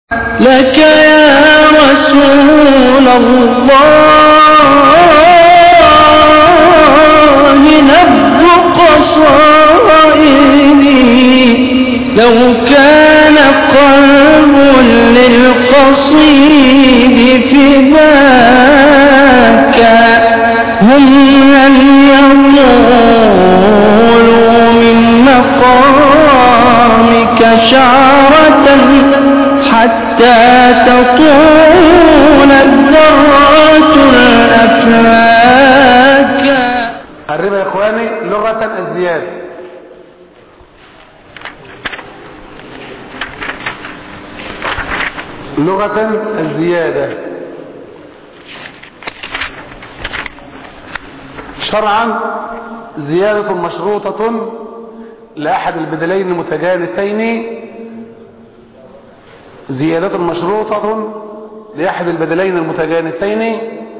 لك يا رسول الله نبض قصائدي، لو كان قلب للقصيد فداك هم لن يطولوا من مقامك شعرة حتى تطول الذرات الأفلاك. الربا يا اخواني لغة الزيادة. لغة الزيادة. شرعا زيادة مشروطة لأحد البدلين المتجانسين، زيادة مشروطة لأحد البدلين المتجانسين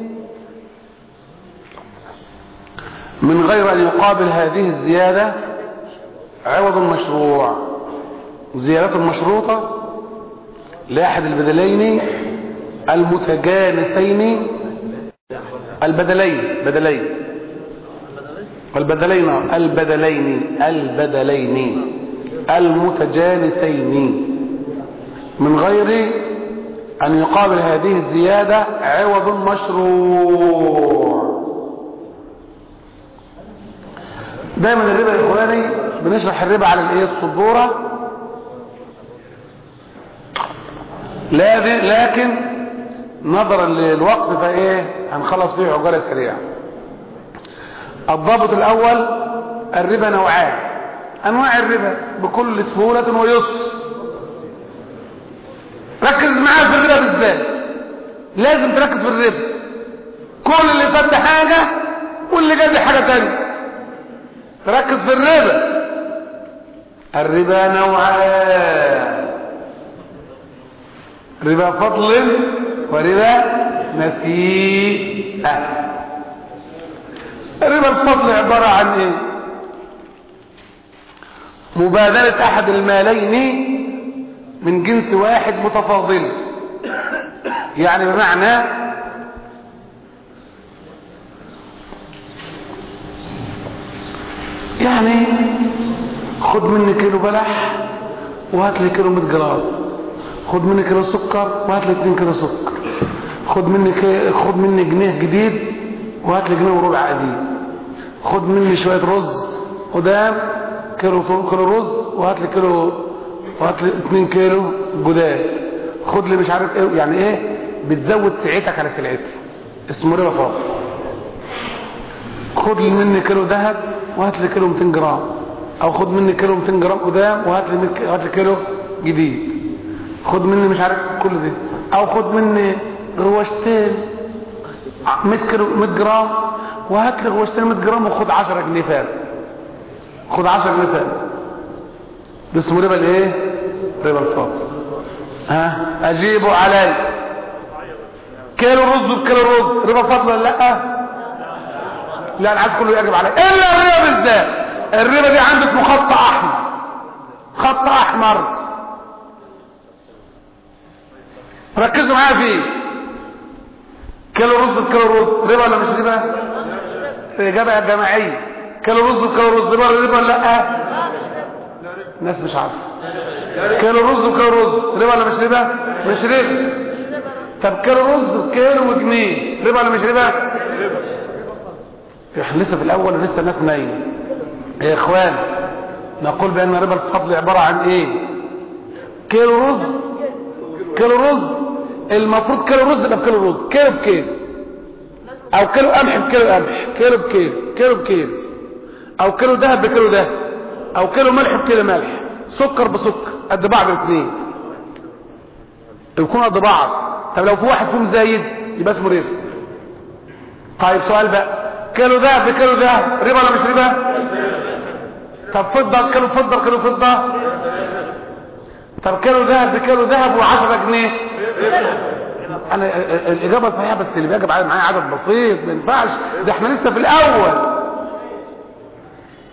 من غير أن يقابل هذه الزيادة عوض مشروع. زيادة مشروطة لأحد البدلين المتجانسين، البدلين المتجانسين من غير أن يقابل هذه الزيادة عوض مشروع. دايما الربا يا اخواني بنشرح الربا على السبورة، لكن نظرا للوقت هنخلص فيه عجالة سريعة. الضابط الاول: الربا نوعان. انواع الربا بكل سهولة ويسر. ركز معايا في الربا بالذات، لازم تركز في الربا. كل اللي فات حاجة واللي جاي حاجة تانية. تركز في الربا. الربا نوعان: ربا فضل وربا نسيئة. الربا الفضل عبارة عن ايه؟ مبادلة احد المالين من جنس واحد متفاضل. يعني بمعنى خد مني كيلو بلح وهات لي كيلو 100 جرام، خد مني كيلو سكر وهات لي 2 كيلو سكر، خد مني جنيه جديد وهات لي جنيه وربع قديم، خد مني شويه رز قدام، كيلو رز وهات لي 2 كيلو جداد، خد لي مش عارف ايه، بتزود سعيتك على سلعتي. اسمه ربا فاضل. خد لي مني كيلو ذهب وهات لي كيلو 200 جرام، او خد مني كيلو 200 جرام قدام وهات لي كيلو جديد، خد مني مش عارف كل ده، او خد مني غواشتين 100 جرام وهات لي غواشتين 100 جرام وخد 10 جنيه فارق. خد 10 جنيه فارق. ده اسمه ربا ربا الفاضل. اجيبوا علي. كيلو رز بكيلو رز ربا فاضل ولا لا؟ لا، انا عايز كله يجب عليه الا الربا بالذات. الربا دي عنده اسمه خط احمر. خط احمر ركزوا معايا فيه. كيلو رز بكيلو رز ربا ولا مش ربا؟ اجابه يا جماعيه. كيلو رز بكيلو رز ربا ولا لا؟ الناس مش عارفه. كيلو رز بكيلو رز ربا ولا مش ربا؟ مش ربا. طب كيلو رز بكيلو وجنيه ربا ولا مش ربا؟ احنا لسه في الاول ولسه الناس نايمه. يا اخوان نقول بان ربا الفضل عباره عن ايه؟ كيلو رز المفروض كيلو رز يبقى بكيلو رز، كيلو بكيلو، او كيلو قمح بكيلو قمح، كيلو بكيلو، كيلو بكيلو، او كيلو ذهب بكيلو ذهب، او كيلو ملح بكيلو ملح، سكر بسكر، قد بعض الاثنين يكونوا قد بعض. طب لو في واحد فيهم زايد يبقى اسمه ربا. طيب سؤال بقى: كيلو ذهب بكيلو ذهب ربا ولا مش ربا؟ طب فضه كيلو فضه بكيلو فضه. طب كيلو ذهب بكيلو ذهب و10 جنيه. انا الاجابه صحيحه بس اللي بيجب معايا عدد بسيط، ما ينفعش، ده احنا لسه في الاول.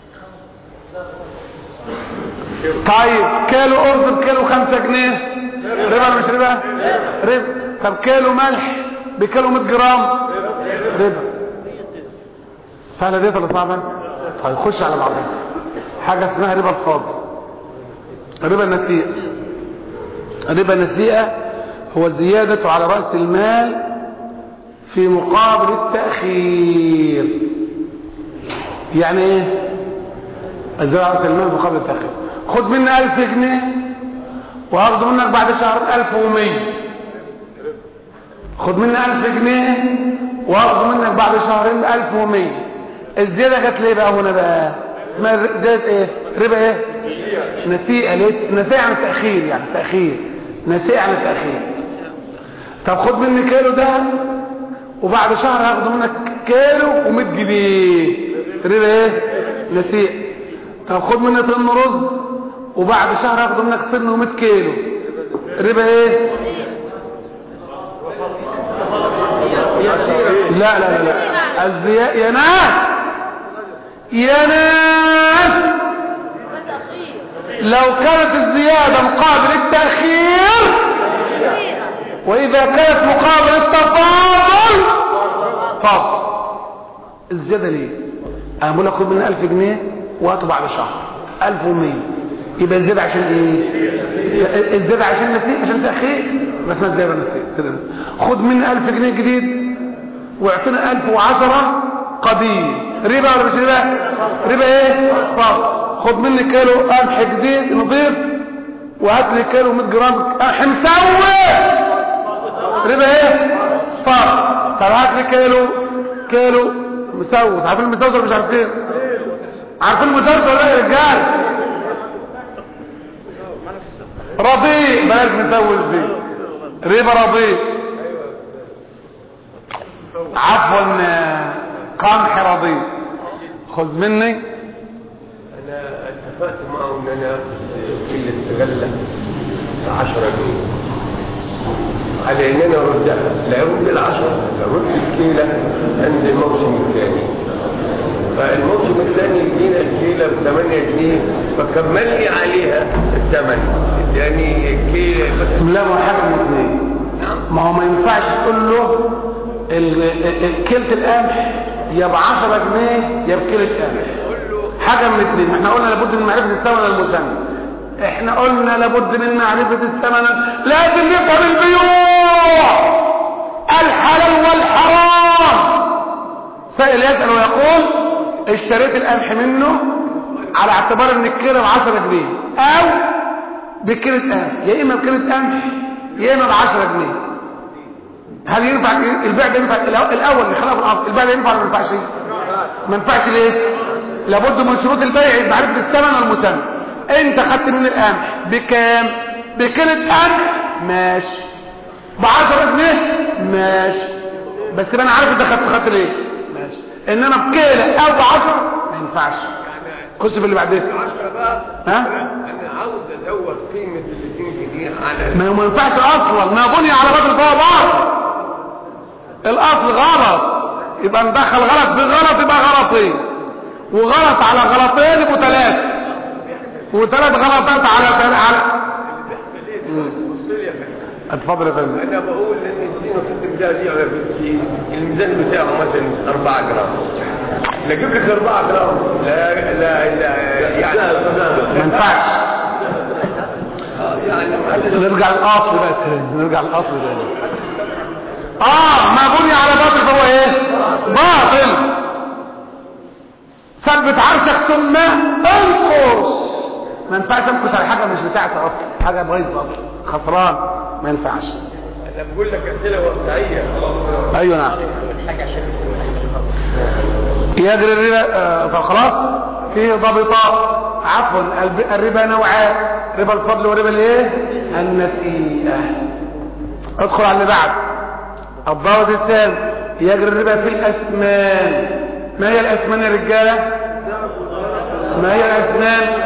طيب كيلو ارز بكيلو 5 جنيه ربا ولا مش ربا؟ ربا. طب كيلو ملح بكيلو 100 جرام ربا. سهله دي ولا صعبه؟ طيب خش على بعضها. حاجه اسمها ربا الفاضل، ربا النسيئه. ربا النسيئه هو الزياده على راس المال في مقابل التاخير. يعني ايه الزياده على راس المال مقابل التاخير؟ خد مني 1000 جنيه وهاخده منك بعد شهر 1100. خد مني 1000 جنيه وهاخده منك بعد شهرين 1100. الزياده جت ليه بقى هنا بقى؟ اسمها زياده ايه؟ ربا ايه؟ نسيئه. ليه؟ نسيئه عن التاخير، يعني تاخير. نسيئه عن التاخير. طب خد مني كيلو ده وبعد شهر هاخده منك كيلو و100 جنيه. ربا ايه؟ نسيئه. طب خد مني طن رز وبعد شهر هاخده منك طن و100 كيلو. ربا ايه؟ لا لا لا الزيادة يا ناس، يا ناس، لو كانت الزيادة مقابل التأخير وإذا كانت مقابل التفاضل فاضل. الزيادة ليه؟ أنا بقول لك خد من 1000 جنيه وهاته بعد شهر 1100. يبقى الزيادة عشان ايه؟ الزيادة عشان نسيء، عشان تأخير. بس ما الزيادة نسيء. خد مني 1000 جنيه جديد واعطينا 1010 قديم. ربا ولا مش ربا؟ ربا ايه؟ فاضل. خد مني كيلو قمح جديد نضيف وهات لي كيلو 100 جرام قمح مسوي. ربا ايه؟ فاضل. طب هات لي كيلو مسوس. عارفين المسوس ولا مش عارفين؟ عارفين المسوس ولا ايه يا رجال؟ رضيء. بلاش مسوس دي، ربا رضيء. عفوا قمح رضيء. خذ مني. انا اتفقت معه ان انا اخذ كيلو غله 10 جنيه على ان انا اردها. لا ارد ال10، ارد الكيله عند الموسم الثاني. فالموسم الثاني يدينا الكيله ب8 جنيه فكمل لي عليها الثمن. يعني الكيله لا، ما حاجه من اثنين. ما هو ما ينفعش تقول له كيلة القمح يا ب10 جنيه يا بكيلة قمح. حاجة من اثنين. احنا قلنا لابد من معرفة الثمن المسمى. احنا قلنا لابد من معرفة الثمن. لازم نفهم البيوع، الحلال والحرام. سائل يسأل ويقول اشتريت القمح منه على اعتبار ان الكيلة ب10 جنيه او بكيلة قمح، يا اما بكيلة قمح يا اما ب10 جنيه. هل ينفع البيع ده؟ ينفع الاول اللي خلاه في الاصل البيع ده ينفع ولا ما ينفعش؟ ما ينفعش. ليه؟ لابد من شروط البيع معرفه الثمن والمسمى. انت خدت من القمح بكام؟ بكيلة قمح ماشي، ب10 جنيه ماشي، بس انا عارف انت خدت ليه ماشي. انما بكيلة او ب10 ما ينفعش. خش في اللي بعدين. ها؟ انا عاوز ازود قيمه ال2 جنيه على ما ينفعش اصلا. ما بني على بدل فهو باطل. الاصل غلط، يبقى ندخل غلط بغلط يبقى غلطين، وغلط على غلطين يبقوا 3، و3 غلطات على اتفضل يا فندم. انا بقول ان الدين في البدايه دي الميزان بتاعه مثلا 4 جرام، لا اجيب لك 4 جرام. لا يعني ما ينفعش. يعني نرجع للاصل بقى تاني، نرجع للاصل تاني. ما بني على باطل فهو ايه؟ باطل. ثبت عرشك ثم انقص. ما ينفعش انقص على حاجه مش بتاعتي اصلا، حاجه بايظه اصلا، خسران. ما ينفعش. انا بقول لك امثله واقعيه. ايوه نعم. يجري الربا فخلاص فيه ضابطات. عفوا الربا نوعان، ربا الفضل وربا الايه؟ النسيئه. ادخل على اللي بعد. الضابط الثاني يجري الربا في الاسمان. ما هي الاسمان يا رجاله؟ ما هي الاسمان؟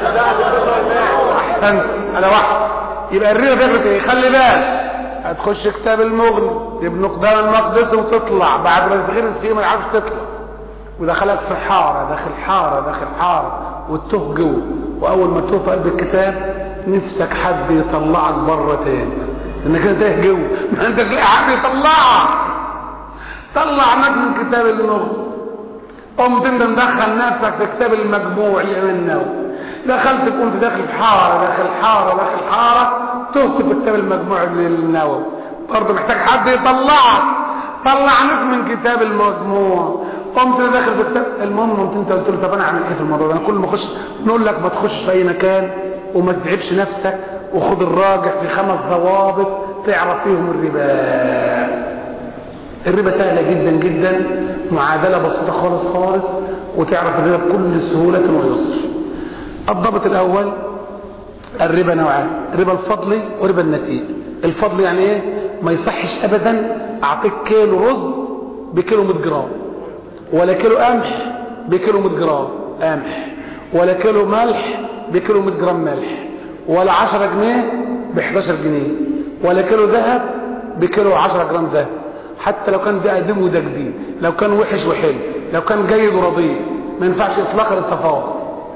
احسنت على واحد. يبقى الربا بيجري في ايه؟ خلي بالك، هتخش كتاب المغني ابن قدام المقدس وتطلع بعد ما تغرس فيه ما يعرفش تطلع، ودخلك في حاره داخل حاره داخل حاره وتتوه جوه. واول ما تتوه في قلب الكتاب نفسك حد يطلعك بره تاني، انك انت تاه جوه، ما انتش لاقي حد يطلعك. طلع ناس من كتاب النور، قمت انت مدخل نفسك في كتاب المجموع الامام النووي، دخلت كنت داخل في حاره داخل حاره داخل حاره، تهت في كتاب المجموع للنووي، برضه محتاج حد يطلعك. طلع ناس من كتاب المجموع، قمت داخل في كتاب. المهم انت قلت له طب انا اعمل ايه في الموضوع ده؟ انا كل ما اخش نقول لك ما تخش في اي مكان وما تتعبش نفسك، وخد الراجع في 5 ضوابط تعرف فيهم الربا. الربا سهله جدا جدا، معادله بسيطه خالص خالص، وتعرف الربا بكل سهوله ويسر. الضابط الاول، الربا نوعان، ربا الفضل وربا النسيء. الفضل يعني ايه؟ ما يصحش ابدا اعطيك كيلو رز بكيلو 100 جرام، ولا كيلو قمح بكيلو 100 جرام قمح، ولا كيلو ملح بكيلو 100 جرام ملح، ولا 10 جنيه ب 11 جنيه، ولا كيلو ذهب بكيلو 10 جرام ذهب، حتى لو كان ده قديم وده جديد، لو كان وحش وحلو، لو كان جيد ورديء، ما ينفعش اطلاقا التفاوض.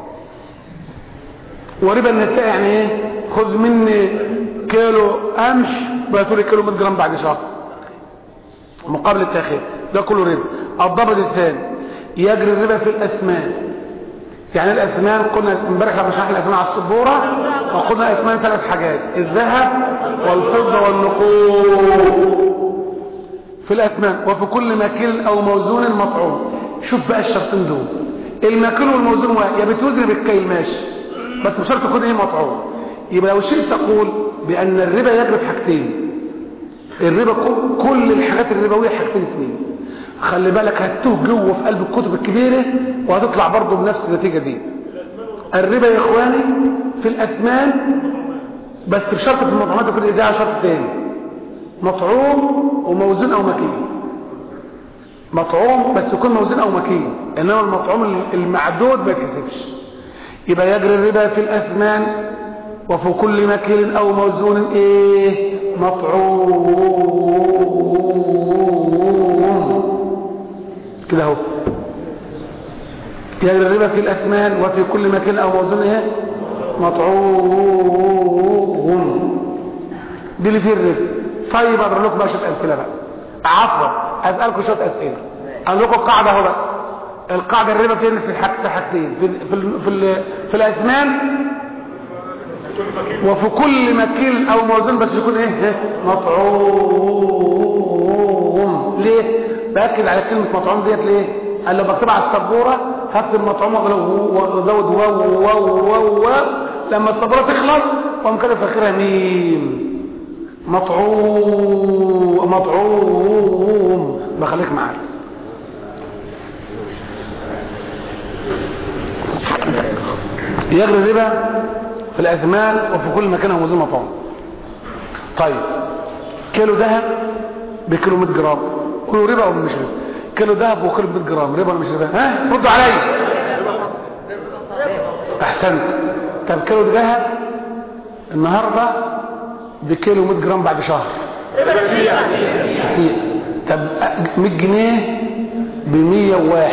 وربا النساء يعني ايه؟ خذ مني كيلو قمح بقى كيلو 100 جرام بعد شهر مقابل التاخير، ده كله ربا. الضابط الثاني، يجري الربا في الاثمان. يعني الاثمان قلنا امبارح لما شرحنا الاثمان على السبوره، وقلنا الاثمان 3 حاجات، الذهب والفضه والنقود في الاثمان. وفي كل مكيل او موزون مطعوم. شوف بقى الشرطين دول، المكيل والموزون يا بتوزن بالكيل ماشي، بس بشرط يكون ايه؟ مطعوم. يبقى لو شئت تقول بان الربا يجري في حاجتين، الربا كل الحاجات الربويه حاجتين 2. خلي بالك هتوه جوه في قلب الكتب الكبيره وهتطلع برضه بنفس النتيجه دي. الربا يا اخواني في الاثمان، بس بشرط في المطعومات يكون اذاعه شرط ثاني، مطعوم وموزون او مكيل. مطعوم بس يكون موزون او مكيل، انما المطعوم المعدود ما يتحسبش. يبقى يجري الربا في الاثمان وفي كل مكيل او موزون ايه؟ مطعوم كده اهو. يجري الربا في الاثمان وفي كل مكيل او موزون ايه؟ مطعوم. دي اللي فيه الربا. طيب اضرب لكم بقى شويه امثله بقى، عفوا اسالكم شويه اسئله. اقول لكم القاعده اهو بقى. القاعده الربا فين؟ في حاجتين، في الاثمان وفي كل مكيل او موزون، بس يكون ايه؟ مطعوم. ليه باكد على كلمه مطعوم ديت؟ ليه؟ قال لو بكتبها على السبوره هكتب مطعوم وازود واو لما السبوره تخلص قوم كده في اخرها ميم. مطعوم بخليك معاك. يجري الربا في الاثمان وفي كل مكان هو موزون مطعوم. طيب كيلو ذهب بكيلو 100 جرام، كله ربا ولا مش ربا؟ كيلو ذهب وكيلو 100 جرام ربا ولا مش ربا؟ ها ردوا عليا. احسنت. طب كيلو ذهب النهارده بكيلو 100 جرام بعد شهر نسيء. طب 100 جنيه ب 101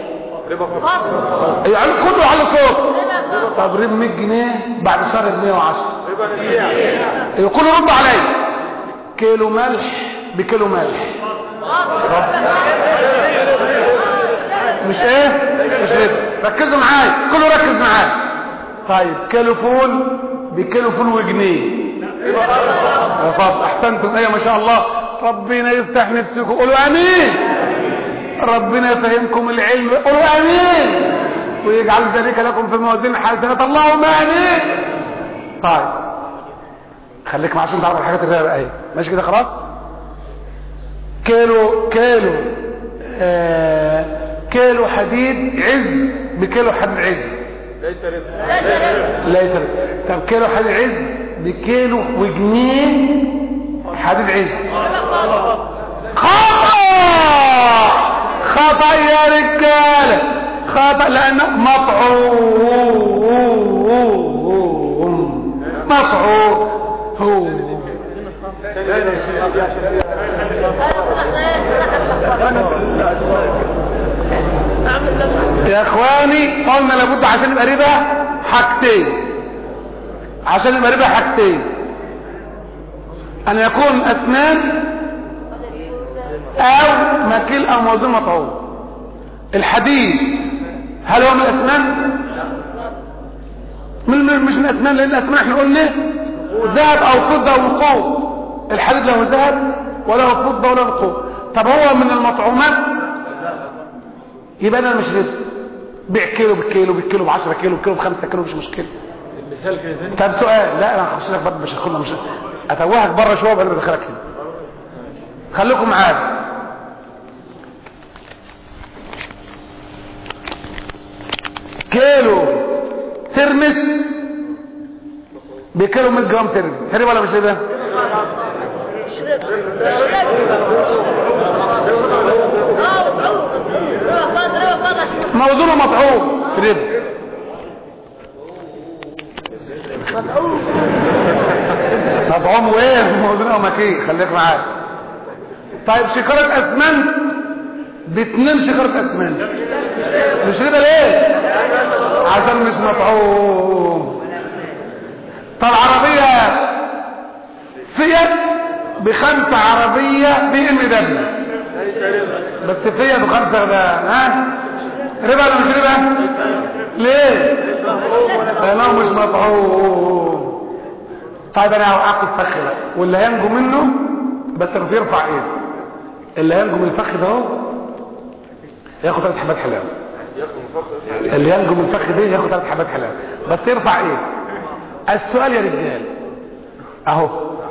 يعني كله على صوت. طب ربا 100 جنيه بعد شهر ب 110 كله رد عليا. كيلو ملح بكيلو ملح مش ايه؟ مش ربا. ركزوا معايا، كله ركز معايا. طيب كيلو فول بكيلو فول وجنيه. احسنتم. ايه ما شاء الله، ربنا يفتح نفسكم. قولوا امين. ربنا يفهمكم العلم. قولوا امين. ويجعل ذلك لكم في موازين الحسنات. اللهم امين. طيب خليك معايا عشان تعرف الحاجات الربا اهي. ماشي كده خلاص. كيلو حديد عز بكيلو حديد عز ليس ربا. طب كيلو حديد عز بكيلو وجنيه حديد عز. خطأ يا رجاله، خطأ، لأنه مطعوم. يا اخواني قلنا لابد عشان يبقى ربا حاجتين، عشان يبقى ربا حاجتين، ان يكون اثمان او مكيل او موزون مطعوم. الحديد هل هو من الاثمان؟ مش من الاثمان، لان الاثمان احنا قلنا ذهب او فضه او نقود. الحديد له ذهب وله فضه وله نقود. طب هو من المطعومات، يبقى انا مش ربا. بيع كيلو بالكيلو بالكيلو ب 10 كيلو بالكيلو ب 5 كيلو مش مشكله. المثال كده ثاني. طب سؤال، لا انا هخش لك برضه، مش هاخدنا، مش اتوهك بره شويه وبعدين بدخلك هنا. خليكم معايا. كيلو ترمس بكيلو 100 جرام ترمس، ربا ولا مش ربا؟ موزون ومطعوم ربا. مطعوم وايه؟ موزون ومكيه. خليك معايا. طيب شكارة اسمنت ب2 شكارة اسمنت مش ربا ليه؟ عشان مش مطعوم. طب عربية فيات ب5 عربية بي ام دبليو، بس فيات ب5 ده ها ربا ولا مش ربا؟ ليه؟ لانه مش مطعوم. طيب انا هوقعكم الفخ ده، واللي هينجو منه بس يرفع ايده. اللي هينجو من الفخ ده اهو ياخد 3 حبات حلاوه. اللي ينجو من الفخ ده ياخد 3 حبات حلاوه بس يرفع ايده. السؤال يا رجال اهو،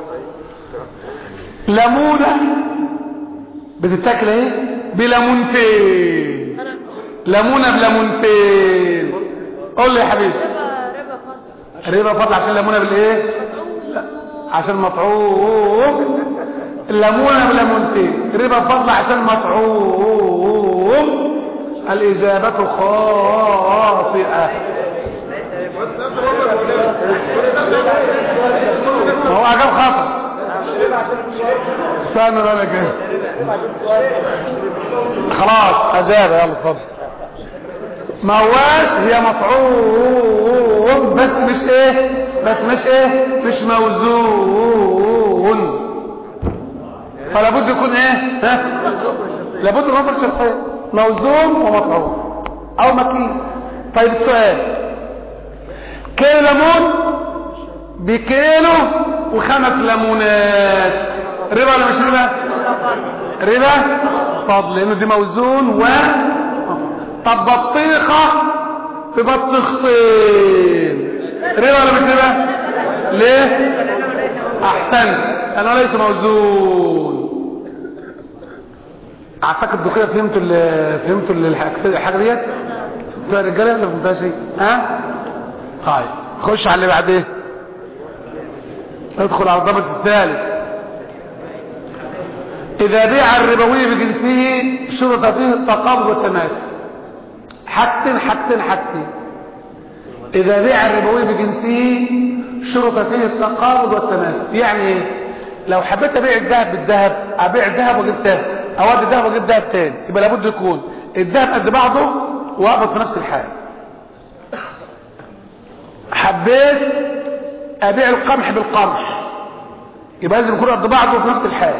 ليمونه بتتاكل اهي بليمونتين، ليمونه بليمونتين. قول لي يا حبيبي. ربا فضل عشان ليمونه بالايه؟ عشان مطعوم. الليمونه بليمونتين ربا فضل عشان مطعوم. الاجابه خاطئه. هو اجاب خطأ. استنى بالك ايه؟ خلاص اجابه، يلا اتفضل. ما هواش، هي مطعوم بس مش ايه؟ بس مش ايه؟ مش موزون. فلا بد يكون ايه؟ ها؟ لابد من نظر شرطين، موزون ومطعوم او مكين. طيب السؤال، كيلو ليمون بكيلو و5 ليمونات ربا ولا مش ربا؟ ربا فضل، لانه دي موزون و طب بطيخه ببطيختين ربا ولا مش ربا؟ ليه؟ احسن، انا ليس موزون. اعتقد كده فهمتوا الحاجه ديت يا رجاله ولا فهمتوها شيء؟ ها؟ طيب خش على اللي بعديه. ادخل على الضابط الثالث. اذا بيع الربوي بجنسه شرط فيه التقابض والتماثل. حاجتين. اذا بيع الربوي بجنسه شرط فيه التقابض والتماثل. يعني ايه؟ لو حبيت ابيع الذهب بالذهب، ابيع الذهب واجيب ذهب، او ادي الذهب واجيب ذهب تاني، يبقى لابد يكون الذهب قد بعضه واقبض في نفس الحال. حبيت ابيع القمح بالقمح، يبقى لازم يكون قد بعضه في نفس الحال.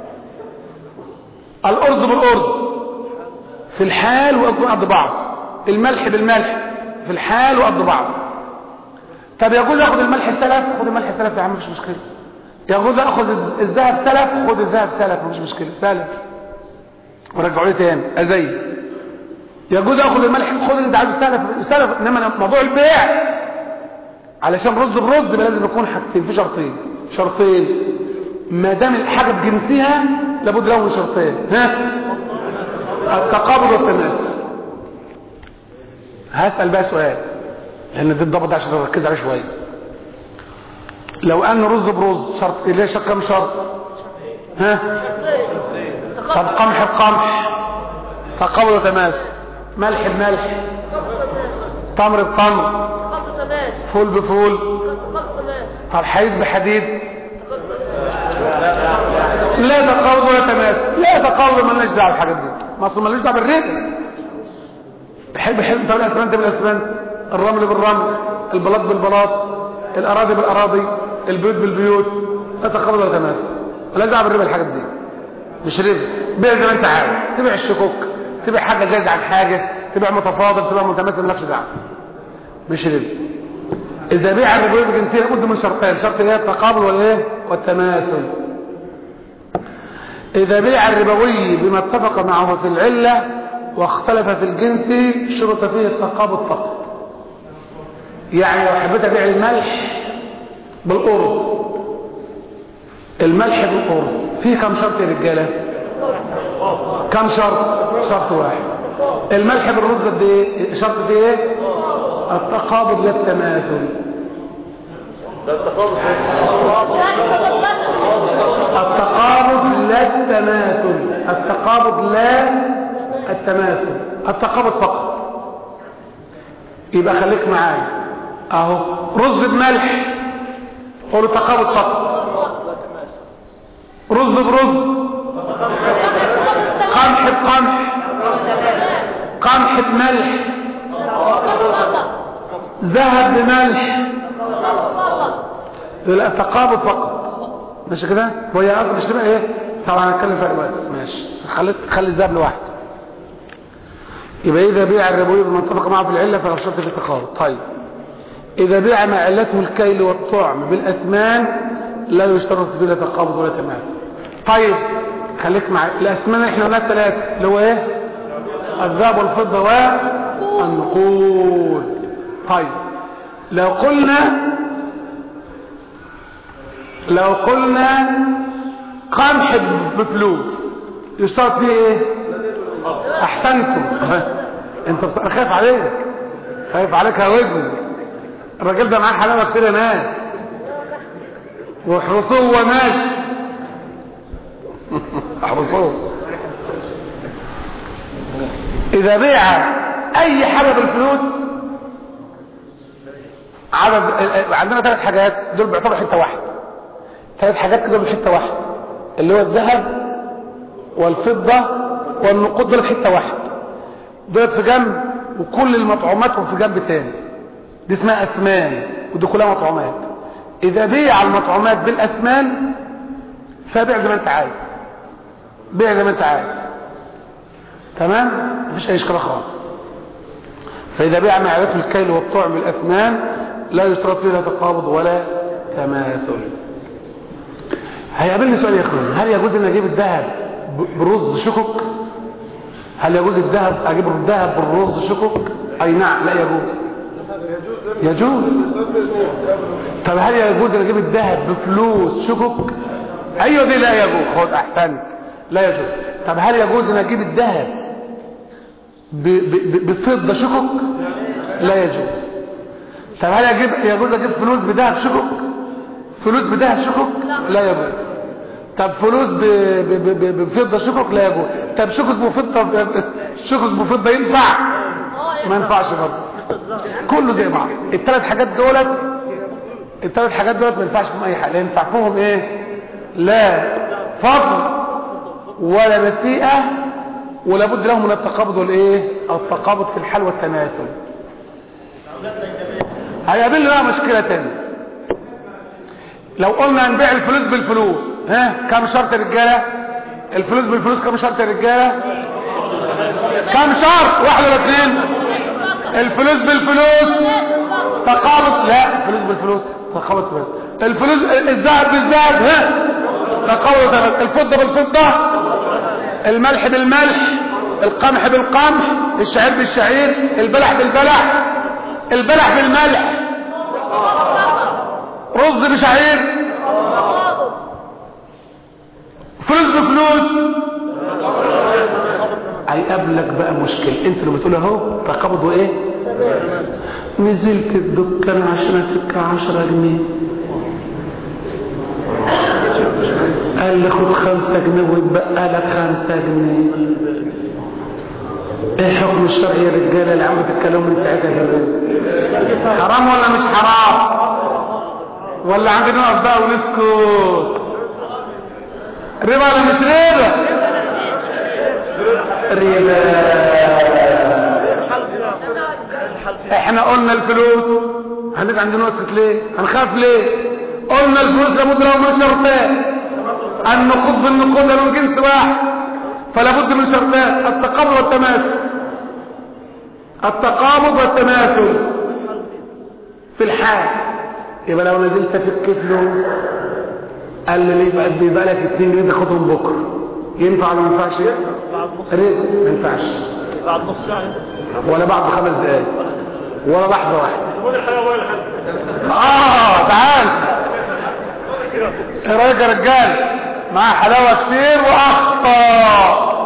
الارز بالارز في الحال ويكون قد بعض. الملح بالملح في الحال وقد بعض. طب يجوز اخذ الملح السلف؟ خد الملح السلف يا عم مش مشكله. يجوز اخذ الذهب سلف؟ خد الذهب سلف مش مشكله، سلف ورجعوا لي تاني ازاي. يجوز اخذ الملح، خد انت عايز سلف. انما موضوع البيع علشان رز برز يبقى لازم يكون حاجتين، في شرطين. ما دام الحاجه بجنسها لابد له من شرطين، ها؟ التقابض والتماثل. هسأل بقى سؤال لان ده الضبط عشان نركز عليه شويه. لو ان رز برز شرط، ليه كم شرط؟ ها؟ طب قمح بقمح تقابض وتماثل، ملح بملح، تمر بتمر، فول بفول. طب حديد بحديد، لا تقابض ولا تماثل. لا تقابض، مالناش دعوه بالحاجات دي، مصر مالناش دعوه بالربا. بحب انت بالاسمنت بالاسمنت، الرمل بالرمل، البلاط بالبلاط، الاراضي بالاراضي، البيوت بالبيوت، لا تقابض ولا تماثل، ولا دعوه بالربا. الحاجات دي مش ربا، بيع زي ما انت عاوز، تبيع الشكوك، تبيع حاجه زايده عن حاجه، تبيع متفاضل، تبيع متماثل، مالكش دعوه، مش ربا. اذا بيع الربويه بجنسيه لابد من شرطين، شرط ايه؟ التقابل والايه؟ والتماثل. اذا بيع الربوي بما اتفق معه في العله واختلف في الجنس شرط فيه التقابض فقط. يعني لو حبيت ابيع الملح بالقرص، الملح بالقرص فيه كم شرط يا رجاله؟ كم شرط؟ شرط واحد. الملح بالرز قد ايه؟ شرط فيه ايه؟ التقابض لا التماثل. التقابض لا التماثل، التقابض لا التماثل، التقابض فقط. يبقى خليك معايا اهو، رز بملح قولوا تقابض فقط، رز برز، قمح بقمح، قمح بملح، ذهب بملح، لا التقابض فقط. ماشي كده؟ وهي اصلا مش تبقى ايه؟ طبعا هنتكلم فيها دلوقتي. ماشي، خلي الذهب لوحده. يبقى اذا بيع الربوي بما اتفق معه في العله فلا شرط في التقابض. طيب اذا بيع ما علته الكيل والطعم بالاثمان لا يشترط فيه لا تقابض ولا تماثل. طيب خليك معايا، الاثمان احنا قلنا ثلاثه اللي هو ايه؟ الذهب والفضه والنقود. طيب لو قلنا قمح بفلوس يشترط فيه ايه؟ احسنتم. انت خايف عليك يا وزن، الراجل ده معاه حلاوه كتير ناس واحرسوه وماشي. احرسوه. اذا بيع اي حاجه بالفلوس عندنا ثلاث حاجات دول بيعتبروا حته واحده، ثلاث حاجات كده بحته واحده اللي هو الذهب والفضه والنقود، دول حته واحده، دول في جنب وكل المطعومات في جنب تاني، دي اسمها اثمان ودي كلها مطعومات. اذا بيع المطعومات بالاثمان فبيع زي ما انت عايز، بيع زي ما انت عايز، تمام؟ مفيش اي اشكال خالص. فاذا بيع ما علته الكيل والطعم بالاثمان لا يشترط فيه لا تقابض ولا تماثل. هيقابلني سؤال يا اخوان، هل يجوز ان اجيب الذهب برز شكك؟ هل يجوز اجيب الذهب بالرز شكك؟ اي نعم، لا يجوز. يجوز. طب هل يجوز ان اجيب الذهب بفلوس شكك؟ ايوه دي لا يجوز. خد احسنت، لا يجوز. طب هل يجوز ان اجيب الذهب بفضه شكك؟ لا يجوز. طب هل يجوز اجيب فلوس بذهب شكك؟ فلوس بذهب شكك؟ لا يجوز. طب فلوس بفضه شكك؟ لا يجوز. طب شكك بفضه ينفع؟ ما ينفعش برضه، كله زي بعض. الثلاث حاجات دولت ما ينفعش فيهم اي حاجه. لا ينفع فيهم ايه؟ لا فضل ولا نسيئه، ولا بد لهم من التقابض والايه؟ التقابض في الحال والتماثل. هيقابلنا بقى مشكله ثانيه. لو قلنا نبيع الفلوس بالفلوس، كم شرط يا رجاله؟ الفلوس بالفلوس كم شرط يا رجاله؟ كم شرط؟ واحد ولا اثنين؟ الفلوس بالفلوس تقابض، لا الفلوس بالفلوس تقابض بس. الفلوس الذهب بالذهب تقابض، الفضه بالفضه، الملح بالملح، القمح بالقمح، الشعير بالشعير، البلح بالبلح، البلح بالملح، رز بشعير، فلوس بفلوس. هيقابلك بقى مشكله، انت اللي بتقول اهو تقابض وايه؟ نزلت الدكان عشان اسكه 10 جنيه، قال لي خد 5 جنيه ويتبقى لك 5 جنيه. ايه حكم الشرع يا رجاله اللي عم بتتكلموا من ساعتها يا رجاله؟ حرام ولا مش حرام؟ ولا عندنا نقف بقى ونسكت؟ ربا ولا مش ربا؟ ربا. احنا قلنا الفلوس هنبقى عندنا نسكت ليه؟ هنخاف ليه؟ قلنا الفلوس لابد له من شرطين، النقود بالنقود لهم جنس واحد، فلا بد من شرطين: التقابض والتماثل. التقابض والتماثل في الحال. يبقى لو نزلت فك فلوس قال لي بيبقى لك 2 جنيه تاخدهم بكره، ينفع ولا ما ينفعش؟ ما ينفعش بعد نص ساعه ولا بعد 5 دقائق ولا لحظه واحده. تعال ايه رايك يا رجال؟ معاه حلاوه كتير واخطا.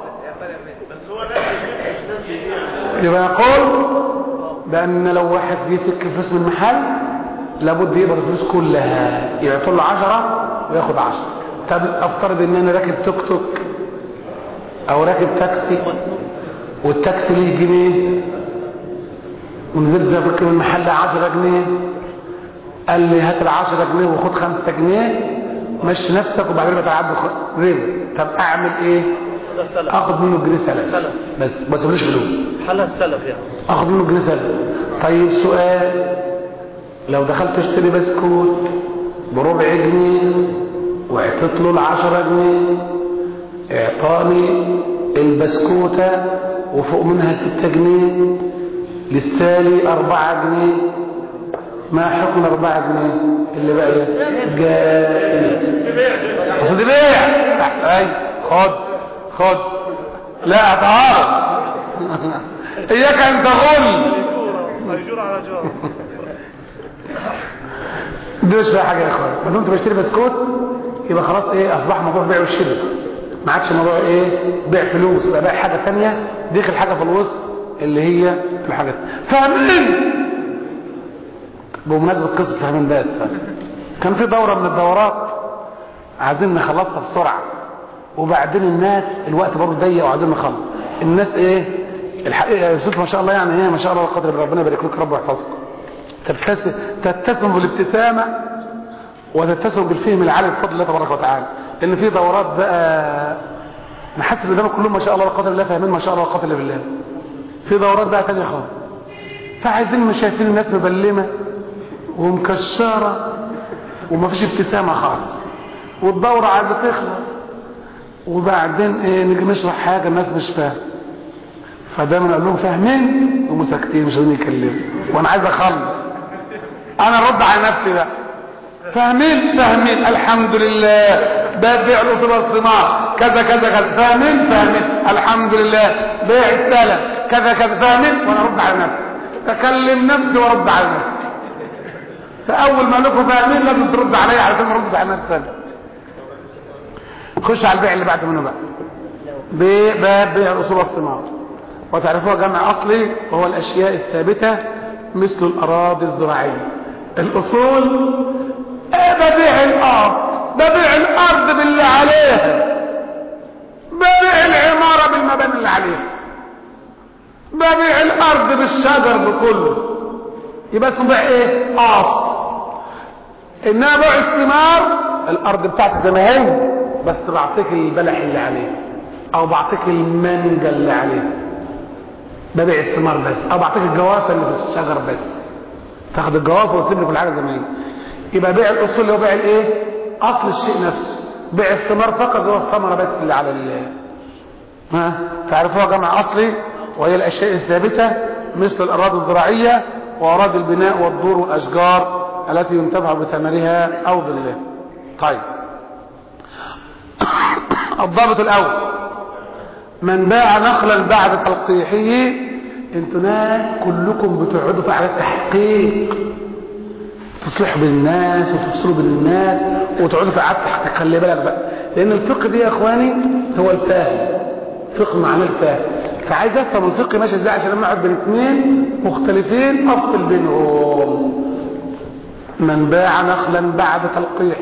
يبقى يقول بان لو واحد بيفك فلوس من محل لابد يقبض الفلوس كلها، يبقى يطلع 10 وياخد 10. طب افترض ان انا راكب توك توك او راكب تاكسي والتاكسي ليه جنيه ونزلت زي من المحل 10 جنيه، قال لي هات 10 جنيه وخد 5 جنيه مشي نفسك وبعدين بتعدي ربا. طب اعمل ايه؟ اخد منه جنيه سلف بس ماليش فلوس، حالها السلف يعني اخد منه جنيه سلف. طيب سؤال: لو دخلت اشتري بسكوت بربع جنيه واعطيت له 10 جنيه، اعطاني البسكوته وفوق منها 6 جنيه، للسالي 4 جنيه، ما حكم 4 جنيه اللي بقى جائز؟ اصل دي بيع. اي خد لا اتعارض اياك ان تغل مأجور على جار. دي مش فيها حاجه يا اخوان. ما دمت بشتري بسكوت يبقى خلاص ايه، اصبح موضوع بيع والشراء، ما عادش موضوع ايه بيع فلوس، بقى بيع حاجه ثانيه داخل حاجه في الوسط اللي هي الحاجات. فاهمين؟ بمناسبه قصه فاهمين بس كان في دوره من الدورات عايزين نخلصها بسرعه، وبعدين الناس الوقت برضه ضيق وعايزين نخلص. الناس ايه الحقيقه يا يوسف ما شاء الله يعني ايه ما شاء الله قدر ربنا يبارك لك رب ويحفظكم. تبتسم بالابتسامه وتتسم بالفهم العالي بفضل الله تبارك وتعالى. ان في دورات بقى نحس ان كلهم ما شاء الله لا قدر الله فاهمين ما شاء الله لا قدر الله بالله. في دورات بقى ثانيه خالص، فعايزين مش شايفين الناس مبلمه ومكشره ومفيش ابتسامه خالص، والدوره عايزه تخلص، وبعدين ايه نيجي نشرح حاجه الناس مش فاهمه، فدايما اقول لهم فاهمين ومساكتين مش قادرين يتكلموا وانا عايز اخلص. انا ارد على نفسي بقى: فاهمين الحمد لله، بيع الاصول والثمار كذا كذا كذا، فاهمين الحمد لله، بيع السلم كذا كذا، فاهمين. وانا ارد على نفسي، اكلم نفسي وارد على نفسي. فاول ما لكم فاهمين لازم ترد عليا علشان ما اردش على نفسي. خش على البيع اللي بعد منه بقى، باب بيع الاصول والثمار. وتعرفوها جمع اصلي وهو الاشياء الثابته مثل الاراضي الزراعيه. الاصول ببيع الارض، ببيع الارض باللي عليها، ببيع العماره بالمباني اللي عليها، ببيع الارض بالشجر بكله، يبقى اسمه بيع ايه؟ اصل. انما بيع الثمار الارض بتاعتي زي ما هي بس بعطيك البلح اللي عليه او بعطيك المانجا اللي عليه، ببيع الثمار بس، او بعطيك الجوافه اللي في الشجر بس، تاخد الجوافه وتسيب لي كل حاجه زي ما هي. يبقى بيع الاصول اللي هو بيع الايه؟ اصل الشيء نفسه. بيع الثمار فقط هو الثمره بس اللي على تعرفوها جمع اصلي وهي الاشياء الثابته مثل الاراضي الزراعيه واراضي البناء والدور والاشجار التي ينتفع بثمرها او ظلها. طيب الضابط الاول: من باع نخلا بعد تلقيحه. انتوا ناس كلكم بتقعدوا على التحقيق، تصلحوا بين الناس وتفصلوا بين الناس وتقعدوا في قعده تحقيق. خلي بالك بقى، لان الفقه دي يا اخواني هو الفهم، فقه معناه الفهم. فعايز افهم الفقه ماشي ازاي عشان لما اقعد بين اثنين مختلفين افصل بينهم. من باع نخلا بعد تلقيحه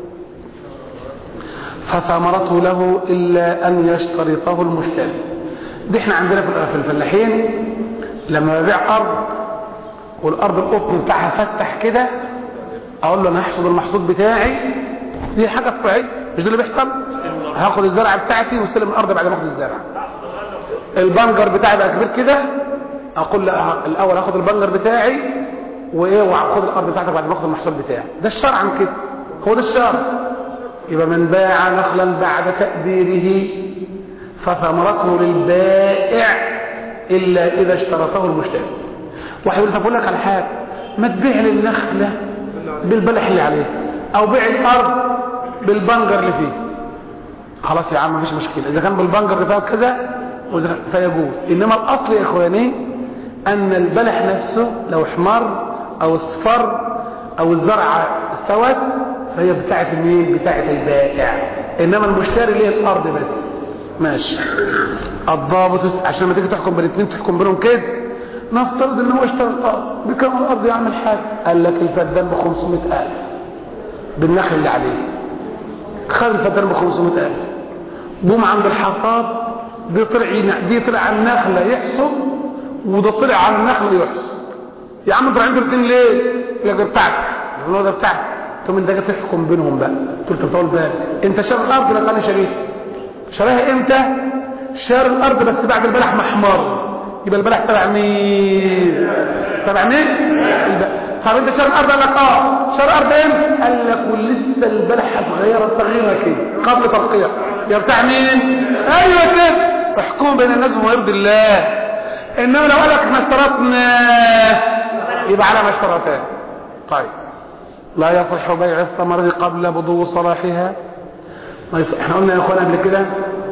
فثمرته له الا ان يشترطه المشتري. دي احنا عندنا في الفلاحين لما ببيع ارض والارض القطن بتاعها فتح كده، اقول له انا هحصد المحصول بتاعي، دي حاجه طبيعيه مش ده اللي بيحصل. هاخد الزرعه بتاعتي واستلم الارض بعد ما اخد الزرعه. البنجر بتاعي بقى كبير كده، اقول لا الاول هاخد البنجر بتاعي وايه وخد الارض بتاعتك بعد ما اخد المحصول بتاعك. ده الشرع عن كده، هو ده الشرع. يبقى من باع نخلا بعد تأبيره فثمرته للبائع الا اذا اشترطه المشتري. واحد يقول طب اقول لك على حاجه، ما تبيع لي النخله بالبلح اللي عليه او بيع الارض بالبنجر اللي فيه. خلاص يا عم مفيش مشكله، اذا كان بالبنجر اللي فيه كذا فيجوز. انما الاصل يا اخواني ان البلح نفسه لو احمر او اصفر او الزرعه استوت فهي بتاعه مين؟ بتاعه البائع. انما المشتري ليه الارض بس. ماشي. الضابط عشان ما تيجي تحكم بين الاثنين تحكم بينهم كده. نفترض ان هو اشترى الارض، بكام الارض يعمل حاجه؟ قال لك الفدان ب 500,000 بالنخل اللي عليه. خد الفدان ب 500,000. قوم عند الحصاد دي طلع على النخله يحصد وده طلع على النخله يحصد. يا عم انت عندك الاثنين ليه؟ يقول لك بتاعتك، يقول لك بتاعتك. ثم انت جاي تحكم بينهم بقى. قلت بتقول بقى انت شاري الارض ولا انا شاريها؟ شاريها امتى؟ شاري الارض بس بعد البلح محمر. يبقى البلح تبع مين؟ تبع مين؟ طب انت شاري الارض؟ قال لك شاري الارض امتى؟ قال لك ولسه البلح صغيره كده قبل ترقيع. يا بتاع مين؟ ايوه كده. احكم بين الناس بما يرضي الله. انما لو قال لك احنا اشترطنا يبقى على ما اشترطان. طيب لا يصح بيع الثمرة قبل بدو صلاحها. احنا قلنا يا اخوان قبل كده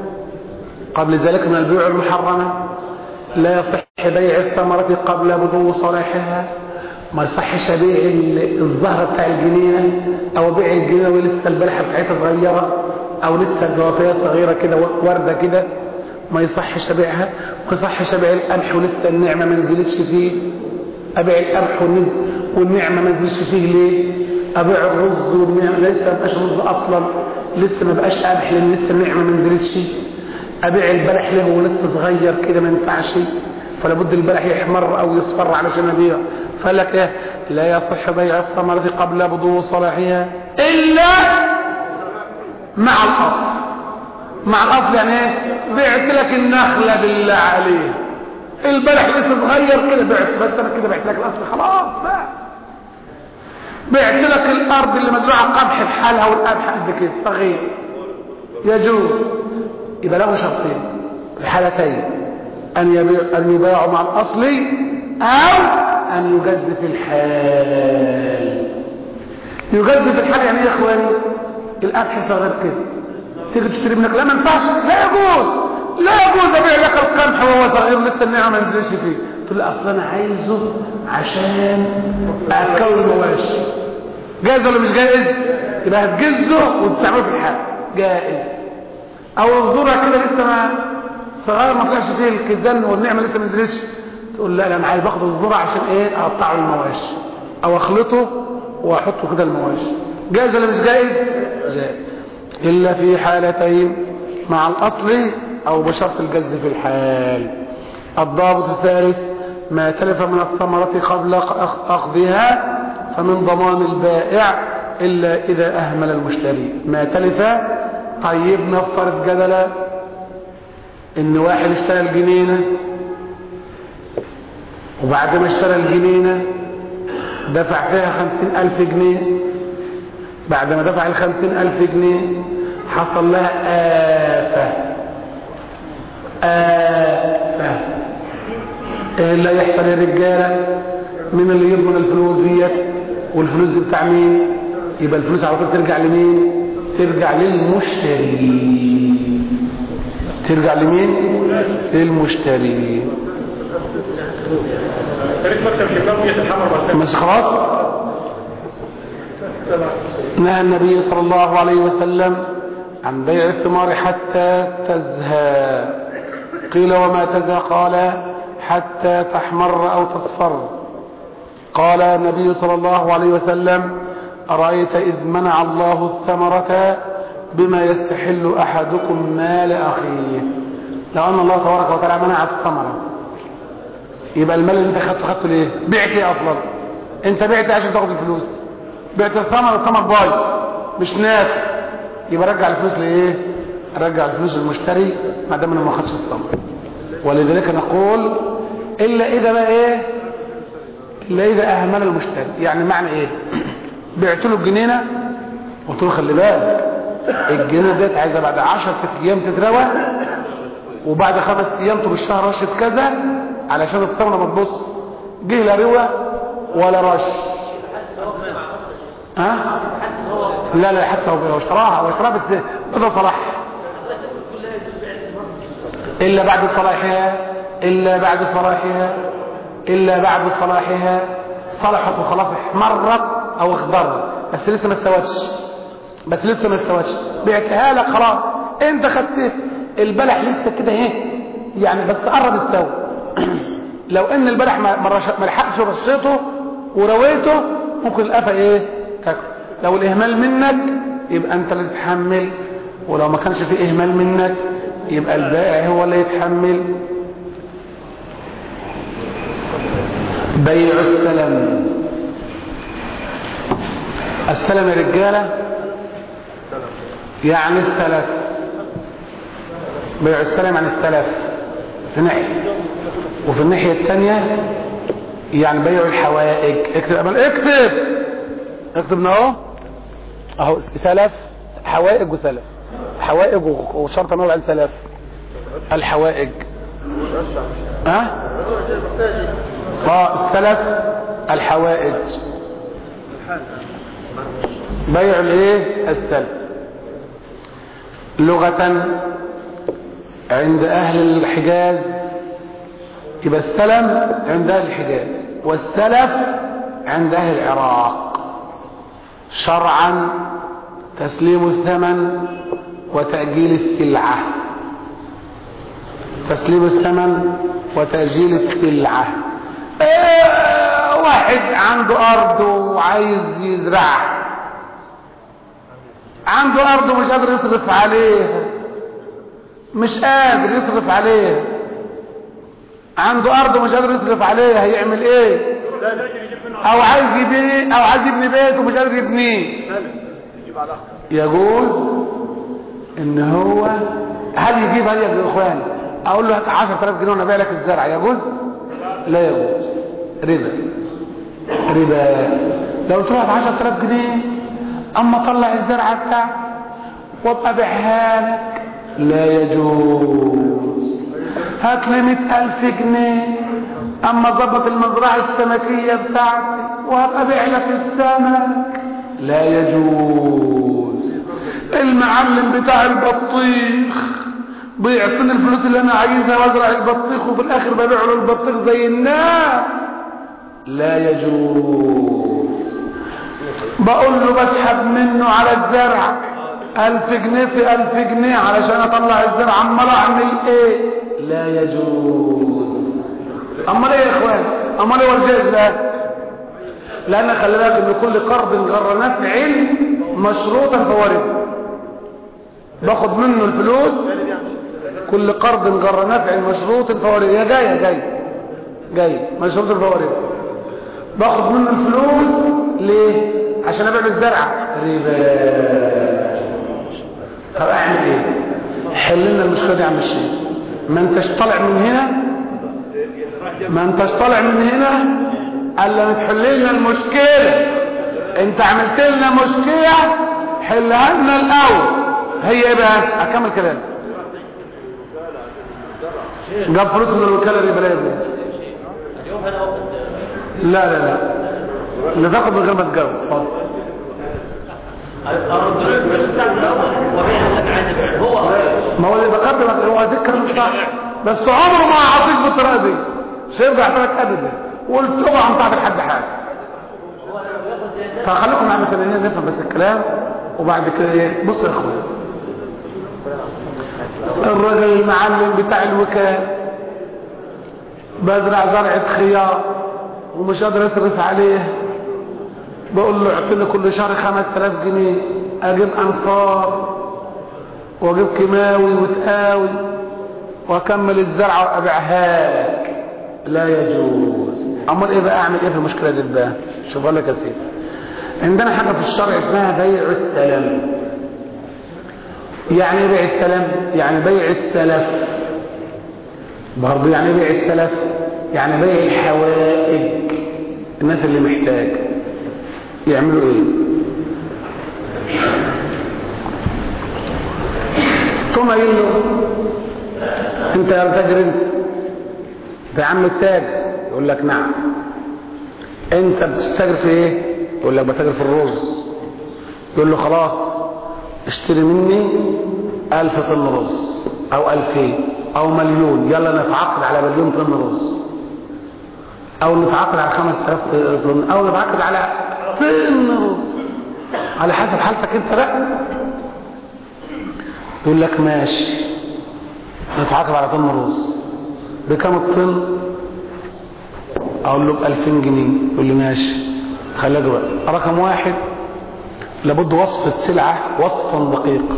قبل ذلك من البيوع المحرمة لا يصح بيع الثمرة قبل بدو صلاحها. ما يصحش بيع الزهرة بتاع الجنينة او بيع الجنينة ولسه البلحة بتاعتها صغيرة او لسه الجوافية صغيرة كده وردة كده، ما يصحش بيعها. ما يصحش بيع القمح ولسه النعمة ما نزلتش فيه. ابيع القمح والنعمة ما نزلتش فيه ليه؟ ابيع الرز والنعمة لسه ما بقاش رز اصلا، لسه ما بقاش قمح لان لسه النعمة ما نزلتش. ابيع البلح ليه هو لسه صغير كده ما ينفعش، فلا بد البلح يحمر او يصفر علشان ابيعه. فقال لك ايه؟ لا يصح بيع الثمرة قبل بدو صلاحها الا مع الاصل. مع الاصل يعني ايه؟ بعت لك النخله بالله عليه، البلح لسه صغير كده بعت، بس انا كده بعت لك الاصل خلاص بقى. بعت لك الارض اللي مزروعه قمح بحالها والقمح قد كده صغير يجوز. يبقى له شرطين في الحالتين، ان يباع مع الاصل او ان يجز في الحال. يجز في الحال يعني ايه يا اخواني؟ القمح صغير كده تيجي تشتري منك، لا ما ينفعش، لا يجوز، لا يجوز ابيع لك القمح وهو صغير لسه النعمه ما نزلش فيه. تقول لي اصل انا عايزه عشان اكل المواشي. جايز ولا مش جايز؟ يبقى هتجزه وتستعمله في الحال جائز. او الذره كده لسه ما صغير ما طلعش فيه الكزان والنعمه لسه ما نزلتش، تقول لا انا عايز اخد الذره عشان ايه؟ اقطعه المواشي او اخلطه واحطه كده المواشي. جايز ولا مش جايز؟ جائز. إلا في حالتين، مع الأصل أو بشرط الجز في الحال. الضابط الثالث ما تلف من الثمرة قبل أخذها فمن ضمان البائع إلا إذا أهمل المشتري. ما تلف، طيب نفترض جدلا إن واحد اشترى الجنينة وبعد ما اشترى الجنينة دفع فيها 50,000 جنيه. بعد ما دفع 50,000 جنيه حصل لها آفة. ايه اللي يحصل يا رجاله؟ مين اللي يضمن الفلوس ديت؟ والفلوس دي بتاع مين؟ يبقى الفلوس على طول ترجع لمين؟ ترجع للمشتري. ترجع لمين؟ للمشتري. مش خلاص؟ نهى النبي صلى الله عليه وسلم عن بيع الثمار حتى تزهى. قيل وما تزهى؟ قال حتى تحمر أو تصفر. قال النبي صلى الله عليه وسلم أرأيت إذ منع الله الثمرة بما يستحل أحدكم مال أخيه. لو أن الله تبارك وتعالى منع الثمرة يبقى المال اللي انت خدته ليه؟ بعت ايه اصلا؟ انت بعت عشان تاخد الفلوس، بعت الثمر بايظ مش نافع، يبقى رجع الفلوس لايه؟ رجع الفلوس للمشتري ما دام انه ما خدش الثمر. ولذلك نقول الا اذا بقى ايه؟ لا إذا أهمل المشتري. يعني معنى إيه؟ بعت له الجنينة قلت له خلي بالك الجنينة ديت عايزة بعد 10 أيام تتروى، وبعد 5 أيام طول الشهر رشة كذا علشان الثمرة ما تبص. جه لا روى ولا رش. ها؟ لا حتى هو اشتراها بس بدأ صلاح إلا بعد صلاحها صلحت وخلاص احمرت او اخضرت بس لسه ما استوتش بعتها لك خلاص، انت خدت البلح لسه كده اهي يعني بس قرب استوى. لو ان البلح ما لحقش رشيته ورويته ممكن القفا ايه تاكل. لو الاهمال منك يبقى انت اللي تتحمل، ولو ما كانش فيه اهمال منك يبقى البائع هو اللي يتحمل. بيع السلم يا رجاله يعني السلف. بيع السلم عن السلف في ناحيه، وفي الناحيه الثانيه يعني بيع الحوائج. اكتب اهو سلف حوائج وسلف. حوائج وشرط نوع عن سلف الحوائج. السلف الحوائج بيع الايه السلف. لغة عند اهل الحجاز يبقى السلم عند اهل الحجاز، والسلف عند اهل العراق. شرعا تسليم الثمن وتأجيل السلعة. تسليم الثمن وتأجيل السلعة. واحد عنده أرض وعايز يزرعها، عنده أرض ومش قادر يصرف عليها، عنده أرض ومش قادر يصرف عليها، هيعمل إيه؟ أو عايز يبني أو عايز يبني بيت ومش قادر يبنيه. يجوز إن هو هل يجيبها يا إخوان؟ أقول له 10,000 جنيه وأنا أبيع لك الزرع، يجوز؟ لا يجوز. ربا. لو قلت له 10,000 جنيه اما طلع الزرعه بتاعك وابقى ابيعها لك، لا يجوز. هات لي 100,000 جنيه اما ظبط المزرعه السمكيه بتاعتي وهبقى ابيع لك السمك، لا يجوز. المعلم بتاع البطيخ بيعطيني الفلوس اللي انا عايزها وازرع البطيخ وفي الاخر ببيع له البطيخ زي الناس، لا يجوز. بقول له بسحب منه على الزرع 1000 جنيه في 1000 جنيه علشان اطلع الزرع، امال اعمل ايه؟ لا يجوز. امال ايه يا اخوان؟ امال ايه ورجال ده؟ لان خلي بالك ان كل قرض جر نفع مشروطا فهو ربا. باخد منه الفلوس، كل قرض جر نفع مشروط فهو ربا. يا جاي مشروط فهو ربا. باخد منه الفلوس ليه؟ عشان ابيع الزرع، ربا. طب اعمل ايه؟ حل لنا المشكله دي يا عم الشيخ. ما انتش طالع من هنا الا ما تحل لنا المشكله. انت عملت لنا مشكله حلها لنا الاول. هي ايه بقى؟ اكمل كلام. جاب فلوس من الوكاله ربا. لا اللي تاخد من غير ما تجاوب. اتفضل. ما هو اللي بقدر هو ذكر صح، بس عمره ما هعطيك بالطريقه دي، مش هيرجع لك ابدا. قلت طبعا تعطي لحد حاجه. فخليكم مع مثلا نفهم بس الكلام وبعد كده ايه. بص يا اخويا، الراجل المعلم بتاع الوكاله بزرع زرعه خيار ومش قادر يصرف عليه، بقول له اعطيني كل شهر 5000 جنيه اجيب انفار واجيب كيماوي وتقاوي واكمل الزرعه وابيعها لك، لا يجوز. امال ايه بقى؟ اعمل ايه في المشكله دي بقى؟ شوف لك يا سيدي، عندنا حاجه في الشرع اسمها بيع السلم. يعني ايه بيع السلم؟ يعني بيع السلف برضه. يعني ايه بيع السلف؟ يعني بيع الحوائج. الناس اللي محتاج يعملوا ايه؟ ثم قايل له انت يا تاجر، انت يا عم التاجر، يقول لك نعم. انت بتتاجر في ايه؟ يقول لك بتاجر في الرز. يقول له خلاص اشتري مني 1000 طن رز او 2000 او مليون، يلا نتعاقد على مليون طن رز، او نتعاقد على 5000 طن، او نتعاقد على طن رز، على حسب حالتك انت بقى. يقول لك ماشي، نتعاقد على طن رز بكام الطن؟ اقول له ب2000 جنيه. يقول لي ماشي، خليك بقى. رقم واحد، لابد وصف السلعة وصفا دقيقا.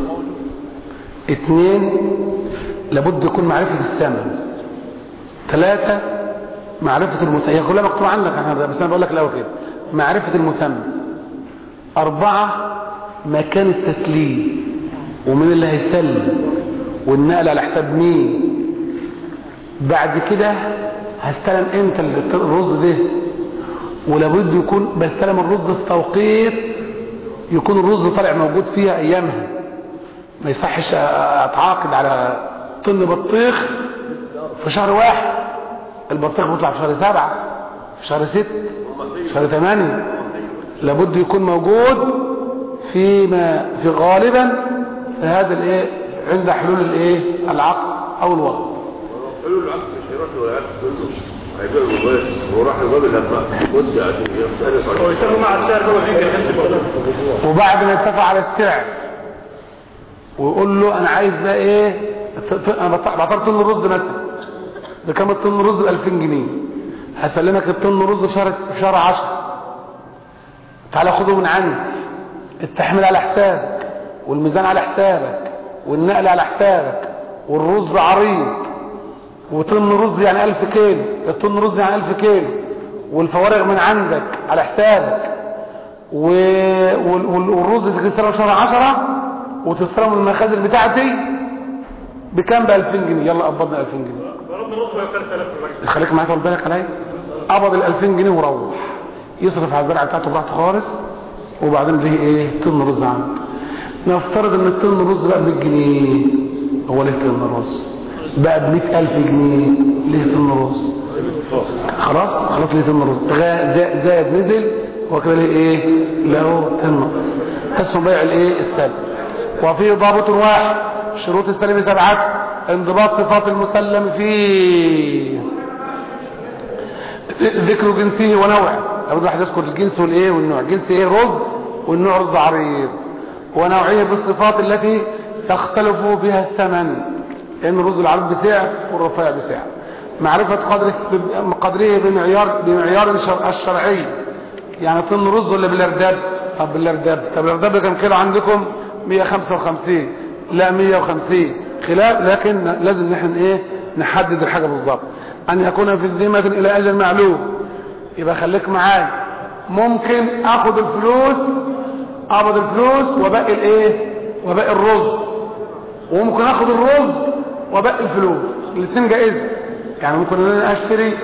2، لابد يكون معرفة الثمن. 3، معرفة المثمن. هي كلها مكتوبة عندك بس انا بقول لك الاول كده، معرفة المثمن. 4، مكان التسليم ومين اللي هيسلم والنقل على حساب مين. بعد كده هستلم امتى الرز ده، ولابد يكون بستلم الرز في توقيت يكون الرز طالع موجود فيها ايامها. ما يصحش اتعاقد على طن بطيخ في شهر 1، البطيخ بيطلع في شهر 7، في شهر 6، في شهر 8. لابد يكون موجود في غالبا في هذا الايه عند حلول الايه العقد او الوقت. حلول العقد مش هيروح ولا يعرف كله، هيبيع الموبايل وراح الراجل لما ودي عشان يختلف هو يتفق مع السعر هو وبعد ما يتفق على السعر ويقول له انا عايز بقى ايه، انا بعترض طن الرز مثلا بكام الطن الرز؟ ب2000 جنيه. هسلمك الطن الرز في شهر 10، تعالى خده من عندي. التحميل على حسابك، والميزان على حسابك، والنقل على حسابك، والرز عريض، وطن رز يعني 1000 كيلو، الطن رز يعني 1000 كيلو، والفوارغ من عندك على حسابك، والرز تستلم شهر 10 وتستلم المخازن بتاعتي بكام؟ ب2000 جنيه. يلا قبضنا 2000 جنيه. خليك معاك بالك عليا. قبض ال2000 جنيه وروح يصرف على الزرعه بتاعته براحته خالص، وبعدين فيه ايه؟ طن رز عنده. نفترض ان الطن الرز بقى ب100 جنيه، هو ليه طن رز بقى ب100,000 جنيه، ليه طن رز؟ خلاص ليه طن رز، زاد نزل وكده ليه ايه؟ له طن رز. اسمه بيع الايه؟ السلم. وفيه ضابط واحد، شروط السلم 7: انضباط صفات المسلم فيه، ذكر جنسه ونوعه. لابد واحد يذكر الجنس والايه والنوع. جنس ايه؟ رز، والنوع رز عريض. ونوعيه بالصفات التي تختلف بها الثمن، لان الرز العريض بسعر والرفيع بسعر. معرفة قدره بمعيار الشرعي. يعني طن رز ولا بالارداب؟ طب بالارداب كم كيلو عندكم؟ 155، لا 150 خلاف، لكن لازم نحن ايه نحدد الحاجة بالظبط. ان يكون في الذمة الى اجل معلوم. يبقى خليك معايا، ممكن اخد الفلوس اقبض الفلوس وباقي الايه وباقي الرز، وممكن اخد الرز وباقي الفلوس، الاثنين جائز. يعني ممكن ان انا اشتري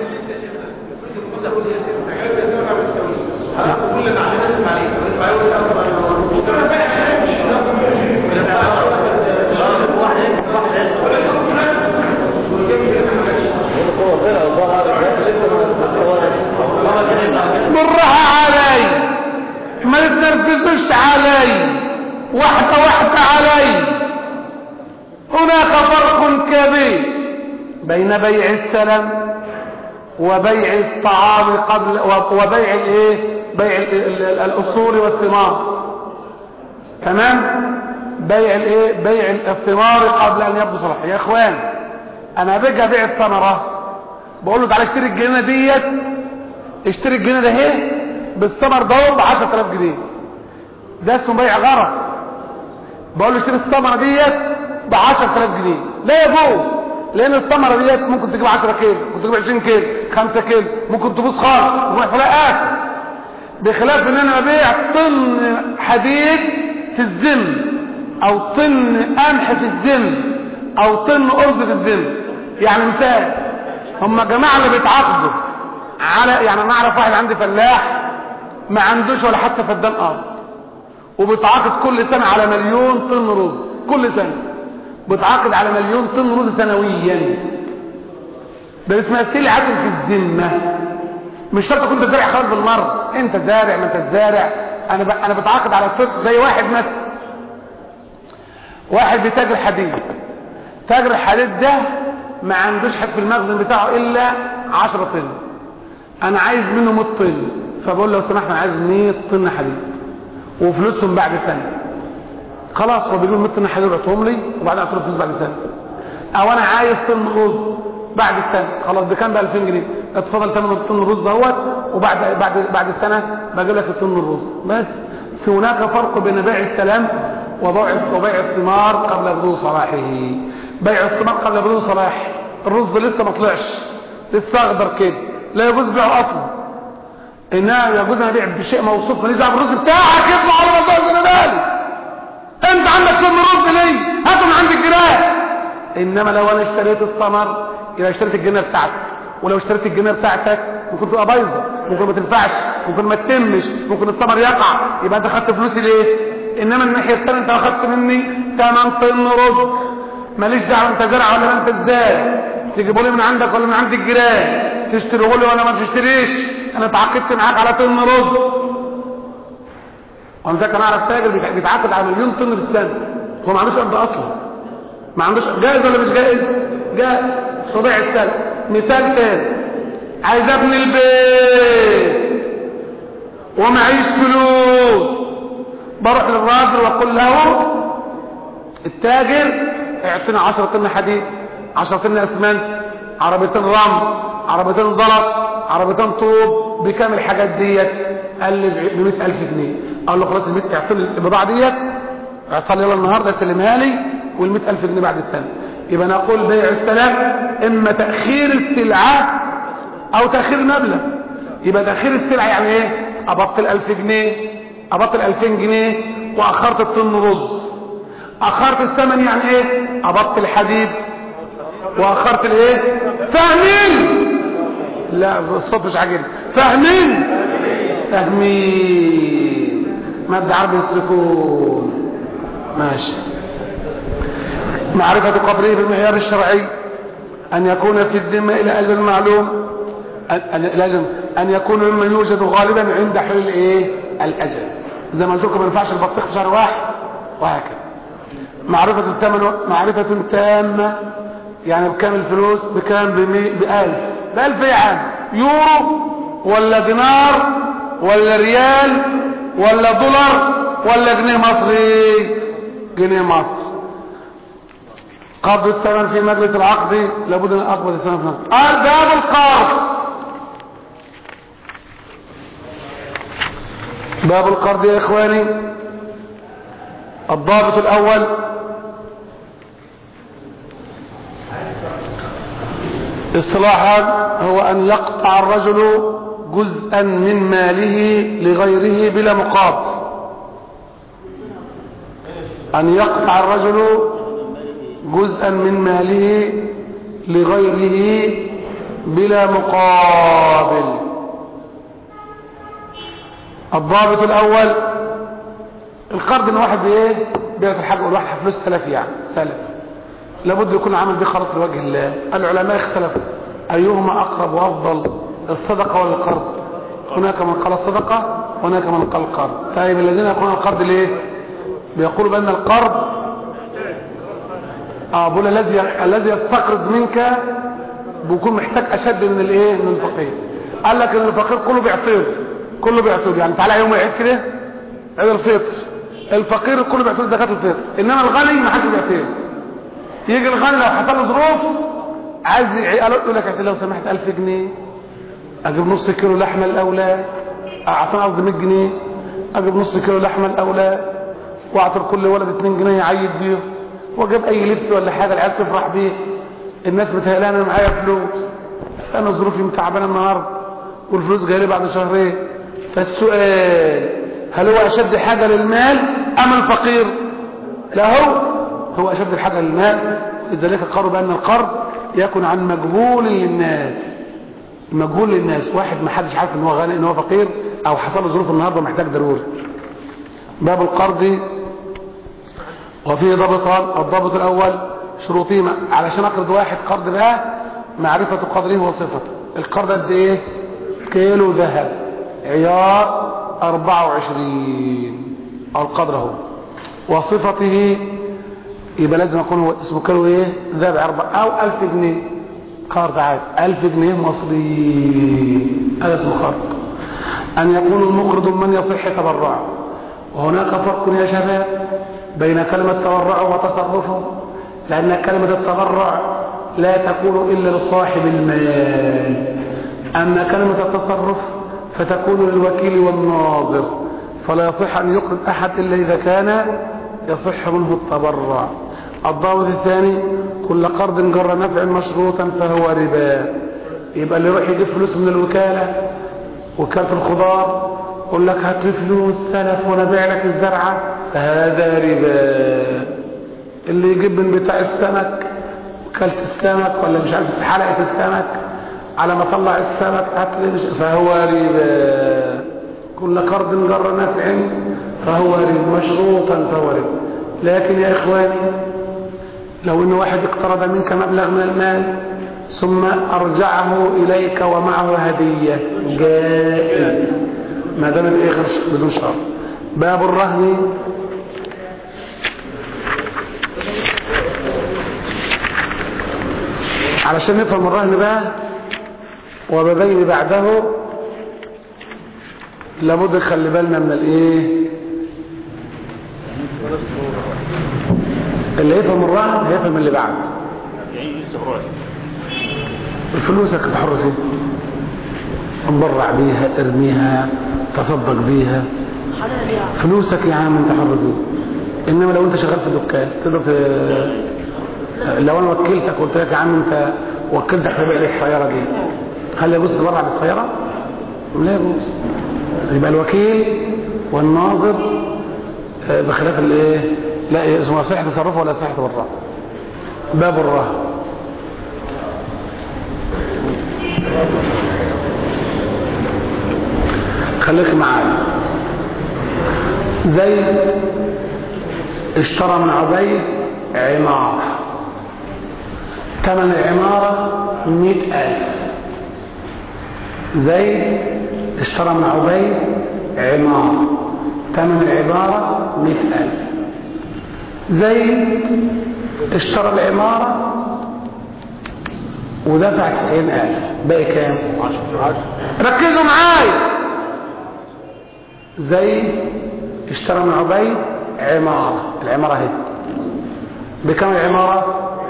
بالراحة علي، ما تتنرفزوش علي، واحدة علي. هناك فرق كبير بين بيع السلم وبيع الطعام قبل وبيع الايه بيع الاصول والثمار. تمام؟ بيع الايه بيع الثمار قبل ان يبدو صلاح. يا اخوان انا باجي ابيع الثمره، بقول له تعالى اشتري الجنينه ديت، اشتري الجنينه ده اهي بالثمر ده ب 10000 جنيه، ده اسمه بيع غرض. بقول له اشتري الثمره ديت ب 10000 جنيه، لا يجوز، لان الثمره ديت ممكن تجيب 10 كيلو، ممكن تجيب 20 كيلو، 5 كيلو، ممكن تبوظ خالص، ممكن يحصل لها آفة. بخلاف ان انا ابيع طن حديد في الذم، او طن قمح في الذم، او طن ارز في الذم. يعني مثال، هم جماعه اللي بيتعاقدوا على يعني انا اعرف واحد عندي فلاح ما عندوش ولا حتى فدان ارض، وبيتعاقد كل سنه على 1,000,000 طن رز، كل سنه بيتعاقد على 1,000,000 طن رز سنويا. ده اسمها سلعه في الذمه، مش شرط كنت زارع خالص بالمره، انت زارع ما انت زارع. انا بتعاقد على الصدق. زي واحد مثلا، واحد بيتاجر حديد، تاجر الحديد ده ما عندوش حد في المخزن بتاعه الا 10 طن، انا عايز منه 100 طن، فبقول له لو سمحت انا عايز 100 طن حديد وفلوسهم بعد سنه. خلاص هو بيقول 100 طن حديد اعطيهم لي وبعدين اعطيهم فلوس بعد سنه. او انا عايز طن رز بعد السنه، خلاص بكام؟ ب 2000 جنيه، اتفضل ثمن طن الرز اهوت، وبعد السنه بجيب لك طن الرز. بس في هناك فرق بين بيع السلام وبيع الثمار قبل بدو صلاحه. بيع الثمار قبل بدو صلاح، الرز لسه ما طلعش، لسه اخضر كده، لا يجوز بيعه اصلا. انما يجوز ان ابيع بشيء موصوف ماليش دعوه بالرز بتاعك، يطلع على مصدر انا مالي، انت عندك طن رز ليه؟ هاته من عند الجيران. انما لو انا اشتريت الثمر يبقى اشتريت الجنيه بتاعتك، ولو اشتريت الجنيه بتاعتك ممكن تبقى بايظه، ممكن ما تنفعش، ممكن ما تتمش، ممكن الثمر يقع، يبقى انت خدت فلوسي ليه؟ انما الناحيه الثانيه انت اخدت مني 8 طن رز، ماليش دعوه انت زرع ولا انت ازاي، تجيبوا لي من عندك ولا من عند الجيران، تشتروا لي ولا ما تشتريش، انا اتعاقدت معاك على طن رز. وانا كان اعرف تاجر بيتعاقد على 1,000,000 طن في السنه، هو ما عندوش ارض اصلا، ما عندوش. جائز ولا مش جائز؟ جائز. صبيع السنه. مثال تاني، عايز ابني البيت ومعيش فلوس، بروح للراجل واقول له التاجر اعطينا 10 طن حديد، 10 طن اسمنت، عربيتين رمل، عربيتين زلط، عربيتين طوب، بكام الحاجات ديت؟ قال لي ب 100,000 جنيه. قال له خلاص اعطيني البضاعه ديت، اعطى لي يلا النهارده استلمها لي، وال 100,000 جنيه بعد السنه. يبقى نقول بيع السلام اما تاخير السلعه او تاخير المبلغ. يبقى تاخير السلعه يعني ايه؟ ابطل 1000 جنيه، ابطل 2000 جنيه واخرت الطن رز. اخرت الثمن يعني ايه؟ ابطل حديد واخرت الايه؟ فاهمين؟ لا الصوت مش عاجبني. فاهمين؟ فاهمين. مد عربي السكون. ماشي. معرفة قدره بالمعيار الشرعي، أن يكون في الذمة إلى أجل معلوم، أن يكون مما يوجد غالبا عند حلول إيه؟ الأجل. زي ما قلت لكم ما ينفعش البطيخ في شهر واحد، وهكذا. معرفة تامة، يعني بكام الفلوس؟ بكام؟ ب1000 يا عم، يورو ولا دينار ولا ريال ولا دولار ولا جنيه مصري؟ جنيه مصري. قبض الثمن في مجلس العقد، لابد ان اقبض الثمن في مجلس. باب القرض. باب القرض يا اخواني، الضابط الاول اصطلاحا هو ان يقطع الرجل جزءا من ماله لغيره بلا مقابل. ان يقطع الرجل جزءا من ماله لغيره بلا مقابل. الضابط الاول القرض ان واحد بايه؟ بيعطي الحاجه والواحد فلوس سلف، يعني سلف، لابد يكون عامل دي خالص لوجه الله. العلماء اختلفوا ايهما اقرب وافضل، الصدقه ولا القرض؟ هناك من قال الصدقه وهناك من قال القرض. طيب الذين يقولون القرض ليه؟ بيقولوا بان القرض بقول الذي يستقرض منك بيكون محتاج اشد من الايه؟ من الفقير. قال لك ان الفقير كله بيعطيه، يعني تعالى يوم العيد كده، عيد الفطر، الفقير كله بيعطيه زكاه الفطر، انما الغني ما حدش بيعطيه. يجي الغني لو حصل له ظروف عايز يقول لك لو سمحت 1000 جنيه اجيب نص كيلو لحمه الاولاد، اعطينا قصدي 100 جنيه اجيب نص كيلو لحمه الاولاد، واعطي كل ولد 2 جنيه يعيد بيه، واجيب اي لبس ولا حاجه العيال تفرح بيه. الناس بتهيألها انا معايا فلوس، انا ظروفي تعبانه النهارده والفلوس جايه لي بعد شهرين. فالسؤال هل هو اشد حاجه للمال ام الفقير؟ لا هو اشد الحاجه للمال. لذلك قالوا بان القرض يكون عن مجهول للناس، مجهول للناس، واحد ما حدش عارف ان هو غني ان هو فقير او حصل له ظروف النهارده محتاج ضروري. باب القرض وفيه ضابطان. الضابط الاول شروطه علشان اقرض واحد قرض بقى معرفة قدره وصفته. القرض قد ايه؟ كيلو ذهب عيار 24 او القدر اهو. وصفته يبقى لازم يكون هو اسمه كيلو ايه؟ ذهب او 1000 جنيه قرض عادي، 1000 جنيه مصري، هذا اسمه قرض. ان يكون المقرض من يصح تبرعه. وهناك فرق يا شباب بين كلمة تبرع وتصرفه، لأن كلمة التبرع لا تكون إلا لصاحب المال، أما كلمة التصرف فتكون للوكيل والناظر، فلا يصح أن يقرض أحد إلا إذا كان يصح منه التبرع. الضابط الثاني كل قرض جر نفع مشروطا فهو ربا. يبقى اللي يروح يجيب فلوس من الوكالة، وكالة الخضار، يقول لك هات لي فلوس سلف وانا بيع لك الزرعه، فهذا ربا. اللي يجيب من بتاع السمك، وكالة السمك ولا مش عارف حلقه السمك، على ما طلع السمك هات لي فهو ربا. كل قرض جر نفع فهو ربا مشروطا فهو ربا. لكن يا اخواني لو ان واحد اقترض منك مبلغ من المال ثم ارجعه اليك ومعه هديه جائز ما دام ايه غير بدون شرط. باب الرهن. علشان نفهم الرهن بقى وببين بعده لابد نخلي بالنا من الايه اللي يفهم الرهن هيفهم اللي بعد. فلوسك تحر فيه، تبرع بيها، ارميها، تصدق بيها، فلوسك يا عم انت حر فيه. انما لو انت شغال في دكان تقدر لو انا وكلتك قلت لك يا عم انت وكلتك تبيع لي السياره دي، هل يجوز تبرع بالسياره؟ لا يجوز. يبقى الوكيل والناظر بخلاف الايه، لا اسمه صحه تصرفه ولا صحه تبرع. باب الرهن. خليك معايا. زيد اشترى من عبيد عمارة، ثمن العمارة 100,000. زيد اشترى من عبيد عمارة، ثمن العمارة 100,000. زيد اشترى العمارة ودفع 90,000، باقي كام؟ 10. ركزوا معايا. زيد اشترى من عبيد عمارة، العمارة هي بكم العمارة؟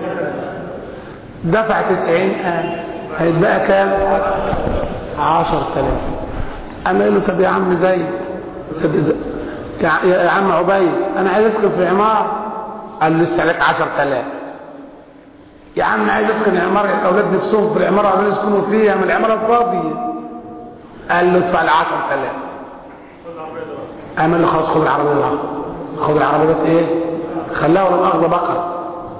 دفع 90,000، هيتبقى كام؟ 10,000. أما قال له طب يا عم زيد يا عم عبيد أنا عايز أسكن في عمارة. قال له لسه عليك 10,000. يا عم عايز أسكن عمارة الأولاد نفسهم في العمارة عايزين يسكنوا فيها، من العمارة فاضية. قال له ادفع لي 10,000. قال له خلاص خد العربية دي، خد العربية دي ايه؟ خليها ولا مؤاخذة بقرة،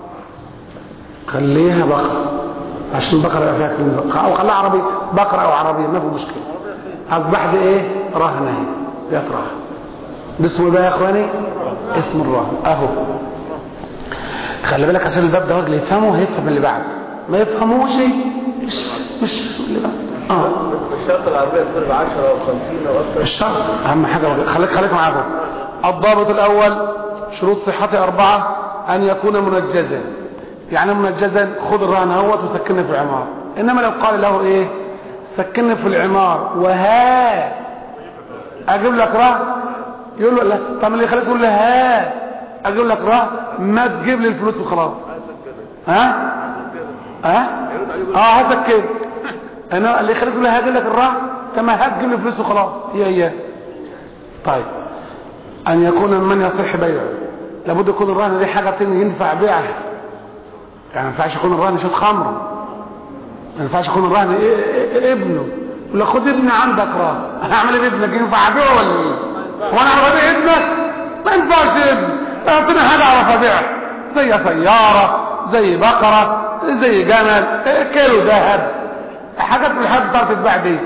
خليها بقرة عشان البقرة يبقى فيها كلمة، او خليها عربية بقرة او عربية ما في مشكلة. اصبح دي ايه؟ رهن اهي، ديت رهن. ده اسمه بقى يا اخواني اسم الرهن اهو. خلي بالك عشان الباب ده راجل يفهمه هيفهم اللي بعد، ما يفهموش مش اللي بعد. الشرط العربية تكون ب 10 او 50 او اكثر. الشرط اهم حاجة. خليك معاكم. الضابط الاول شروط صحته 4: ان يكون منجزا. يعني منجزا خذ الرهن اهوت وسكنني في العمار. انما لو قال له ايه سكنني في العمار وها اجيب لك رهن، يقول له لا. طب اللي يخليك تقول له ها اجيب لك رهن، ما تجيب لي الفلوس وخلاص. هسكن. انا اللي يخليك تقول له هاجي لك الرهن، طب هتجيب لي فلوس وخلاص. هي طيب. ان يكون من يصح بيعه، لابد يكون الرهن دي حاجه ينفع بيعها. يعني ما ينفعش يكون الرهن شوط خمر، ما ينفعش يكون الرهن ابنه. ولا خد ابني عندك رهن، هعمل ايه بابنك؟ ينفع ابيعه ولا ايه؟ وانا اعرف ابيع ابنك؟ ما ينفعش ابني. اعطيني حاجه اعرف ابيعها، زي سياره، زي بقره، زي جمل، كيلو ذهب، حاجات من الحاجات بتاعت تتباع دي.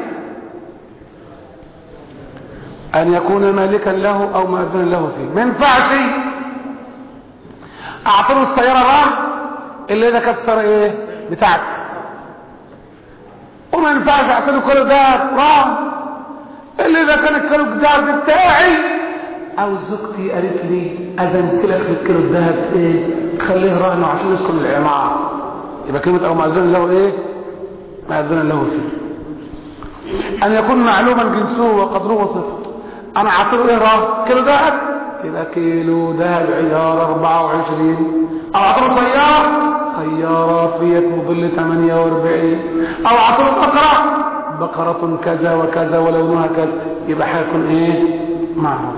ان يكون مالكا له او مأذون له فيه. ما ينفعش اعطله السياره رهن اللي اذا كانت السياره ايه بتاعتي، وما ينفعش اعطله كيلو دهب رهن اللي اذا كان الكيلو الدهب بتاعي، او زوجتي قالت لي اذنت لك في الكيلو الدهب ايه خليه رهن عشان يسكن العماره. يبقى كلمه او مأذون له ايه مأذون له فيه. ان يكون معلوما جنسه وقدره وصفته. انا اعطله ايه رهن كيلو دهب، يبقى كيلو دهب عيار 24. او اعطله سياره فيت موديل 48. او اعطله بقره كذا وكذا ولونها كذا، يبقى هيكون ايه معروف.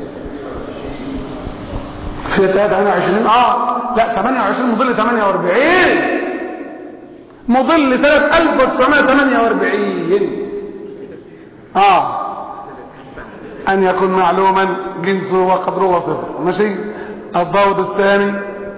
فيت 28 لا 28 موديل 48 موديل 3948. ان يكون معلوما جنسه وقدره وصفه. ماشي. الضابط الثاني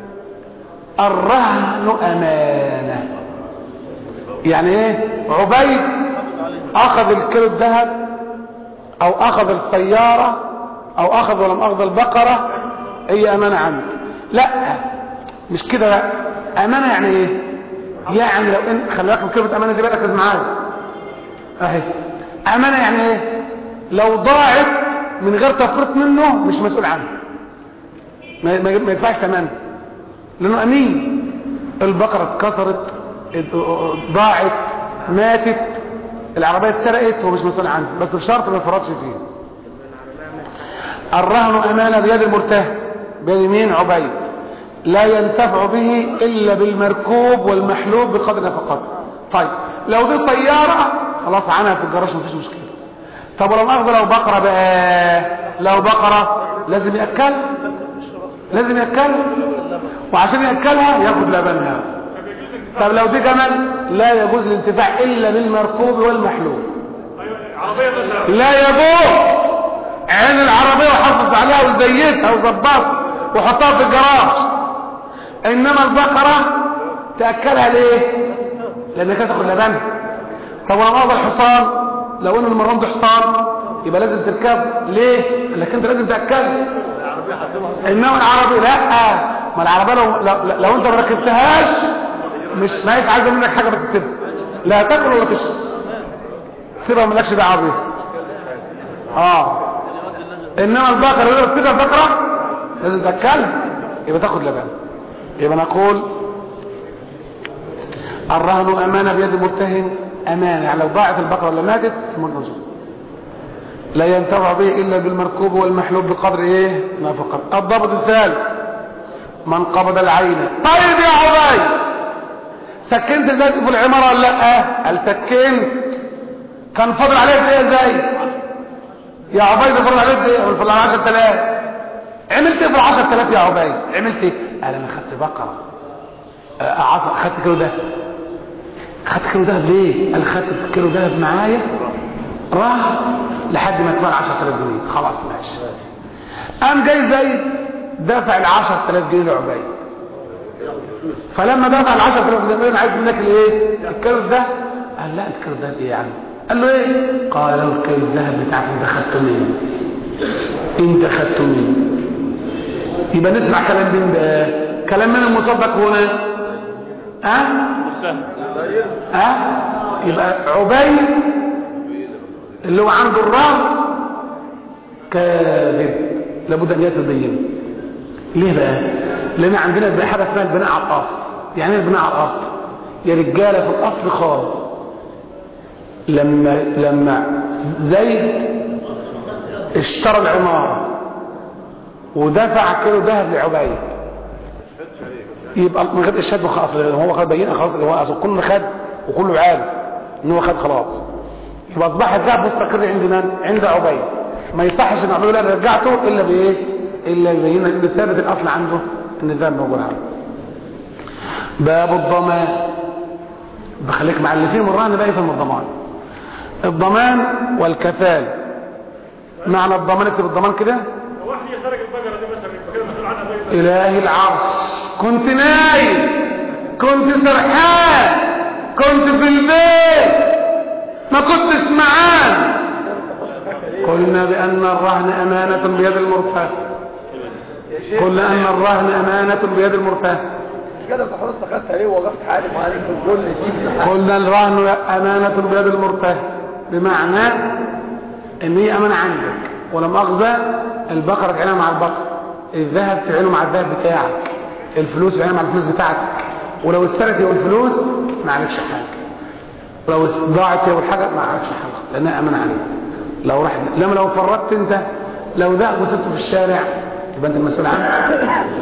الرهن امانه. يعني ايه؟ عبيد اخذ الكيلو الذهب او اخذ السياره او اخذ ولم اخذ البقره، هي امانه عنك. لا مش كده، لا. امانه يعني ايه؟ يعني لو ان خلي بالك من كلمه امانه دي، ركز معايا اهي. امانه يعني ايه؟ لو ضاعت من غير تفريط منه مش مسؤول عنها، ما ينفعش تمام، لانه امين. البقره اتكسرت، ضاعت، ماتت، العربيه اتسرقت، هو مش مسؤول عنها، بس بشرط ما يفرطش فيه. الرهن امانه بيد المرتهن، بيد مين؟ عبيد. لا ينتفع به الا بالمركوب والمحلوب بقدر نفقته. طيب لو دي سياره خلاص عنها في الجراج مفيش مشكله. طب ولو اخذ لو بقره بقى، لو بقره لازم ياكلها، وعشان ياكلها ياخد لبنها. طب لو دي جمل لا يجوز الانتفاع الا بالمركوب والمحلوب. لا يجوز عين العربيه وحافظ عليها وزيتها وظبطها وحطها في الجراج. انما البقره تاكلها ليه؟ لانها تاخد لبنها. طب ولو اخذ الحصان، لو ان المرام ده حصان يبقى لازم تركب ليه؟ لانك انت لازم تاكله. انما العربي لا، ما العربيه لو انت ما ركبتهاش مش ماهيش عايزه منك حاجه، بس تسيبها، لا تاكل ولا تشرب، سيبها مالكش دعوه بيها. انما البقره لو تسيبها البقره لازم تاكلها، يبقى تاخد لبن. يبقى نقول الرهن امانه بيد المرتهن، امانه يعني لو ضاعت البقره ولا ماتت المرتهن لا ينتفع به الا بالمركوب والمحلوب بقدر ايه ما فقط. الضابط الثالث من قبض العين. طيب يا عبيد سكنت زيت في العماره ولا لا؟ قال سكنت. كان فاضل عليك ايه زي يا عبيد؟ فاضل عليك ايه؟ فاضل على 10000. عملت ايه في ال 10000 يا عبيد؟ عملت ايه؟ قال انا خدت بقره، خدت كيلو دهب. خدت كيلو دهب ليه؟ قال خدت كيلو دهب معايا راح لحد ما تبقى 10000 جنيه. خلاص ماشي. قام جاي زيد دافع ال 10000 جنيه لعبيد. فلما دفع ال 10000 جنيه انا عايز منك الايه؟ الكيلو ده. قال لا الكيلو ده ايه يعني؟ قال له ايه؟ قال له الكيلو الذهب بتاعك انت خدته منين؟ انت خدته منين؟ يبقى نسمع كلام مين بقى؟ كلام من المصدق هنا؟ يبقى عبيد اللي هو عنده الرهن كاذب، لابد ان يتبين. ليه بقى؟ لان عندنا حاجه اسمها البناء على الاصل. يعني ايه البناء على الاصل؟ يا رجاله في الاصل خالص لما زيد اشترى العماره ودفع كيلو ذهب لعبيد، يبقى من غير اشهاد خلاص، هو خد بينه خلاص، هو اصل كله خد وكله عارف ان هو خد خلاص، يبقى اصبح الذهب مستقر عند من؟ عند عبيد. ما يصحش ان عبيد انا رجعته الا بايه؟ الا يبين ان ثابت الاصل عنده ان الذهب موجود عنده. باب الضمان. بخليك مع اللي فيه الرهن بقى يفهم الضمان. الضمان والكفال. معنى الضمان اكتب الضمان كده. واحد يسرق البقره دي مثلا كده مسؤول عنها الهي العرش، كنت نايم، كنت سرحان، كنت في البيت ما كنتش معانا. قلنا بأن الرهن أمانة بيد المرتهن. قلنا أن الرهن أمانة بيد المرتهن. كده انت خلاص خدتها ليه ووقفت حالف عليك في الكل سيب. قلنا الرهن أمانة بيد المرتهن بمعنى ان هي أمانة عندك، ولما أخذ البقرة تعينها مع البقر، الذهب تعينه مع الذهب بتاعك، الفلوس تعينها مع الفلوس بتاعتك، ولو استرت يوم الفلوس ما عليكش حاجة، ولو ضاعت يوم الحاجة ما عليكش حاجة لأنها أمانة عندك. لو رحت لما لو فرطت انت، لو ذهب وسبته في الشارع يبقى انت المسؤول عنه.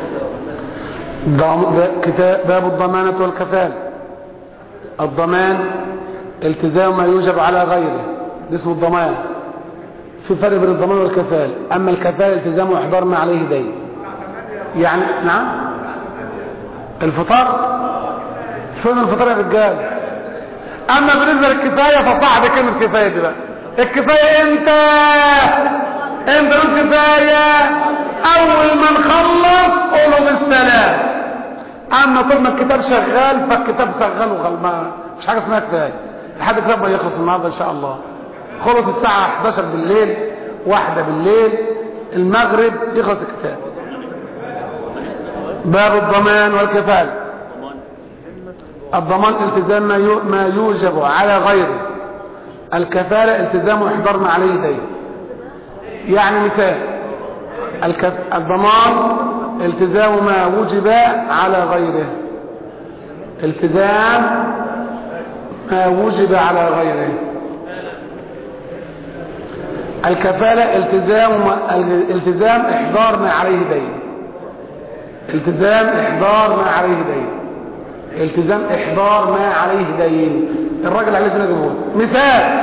كتاب باب الضمانة والكفالة. الضمان التزام ما يوجب على غيره، ده اسمه الضمان. في فرق بين الضمان والكفالة. اما الكفالة التزام واحضار ما عليه دين. يعني نعم الفطار، فين الفطار يا رجال؟ اما بالنسبة للكفاية فصعب كلمة كفاية دي بقى. الكفاية امتى الكفاية؟ اول ما نخلص قولوا بالسلام. اما طول ما الكتاب شغال فالكتاب شغال وغلبان، مش حاجه اسمها كفايه لحد الكتاب ما يخلص النهارده ان شاء الله. خلص الساعه 11 بالليل، 1 بالليل، المغرب يخلص الكتاب. باب الضمان والكفاله. الضمان التزام ما يوجب على غيره. الكفاله التزام واحضار ما عليه دين. يعني مثال الضمان التزام ما وجب على غيره. التزام ما وجب على غيره. الكفالة التزام احضار ما عليه دين. التزام احضار ما عليه دين. التزام احضار ما عليه دين. الراجل عليه دين جمهور. مثال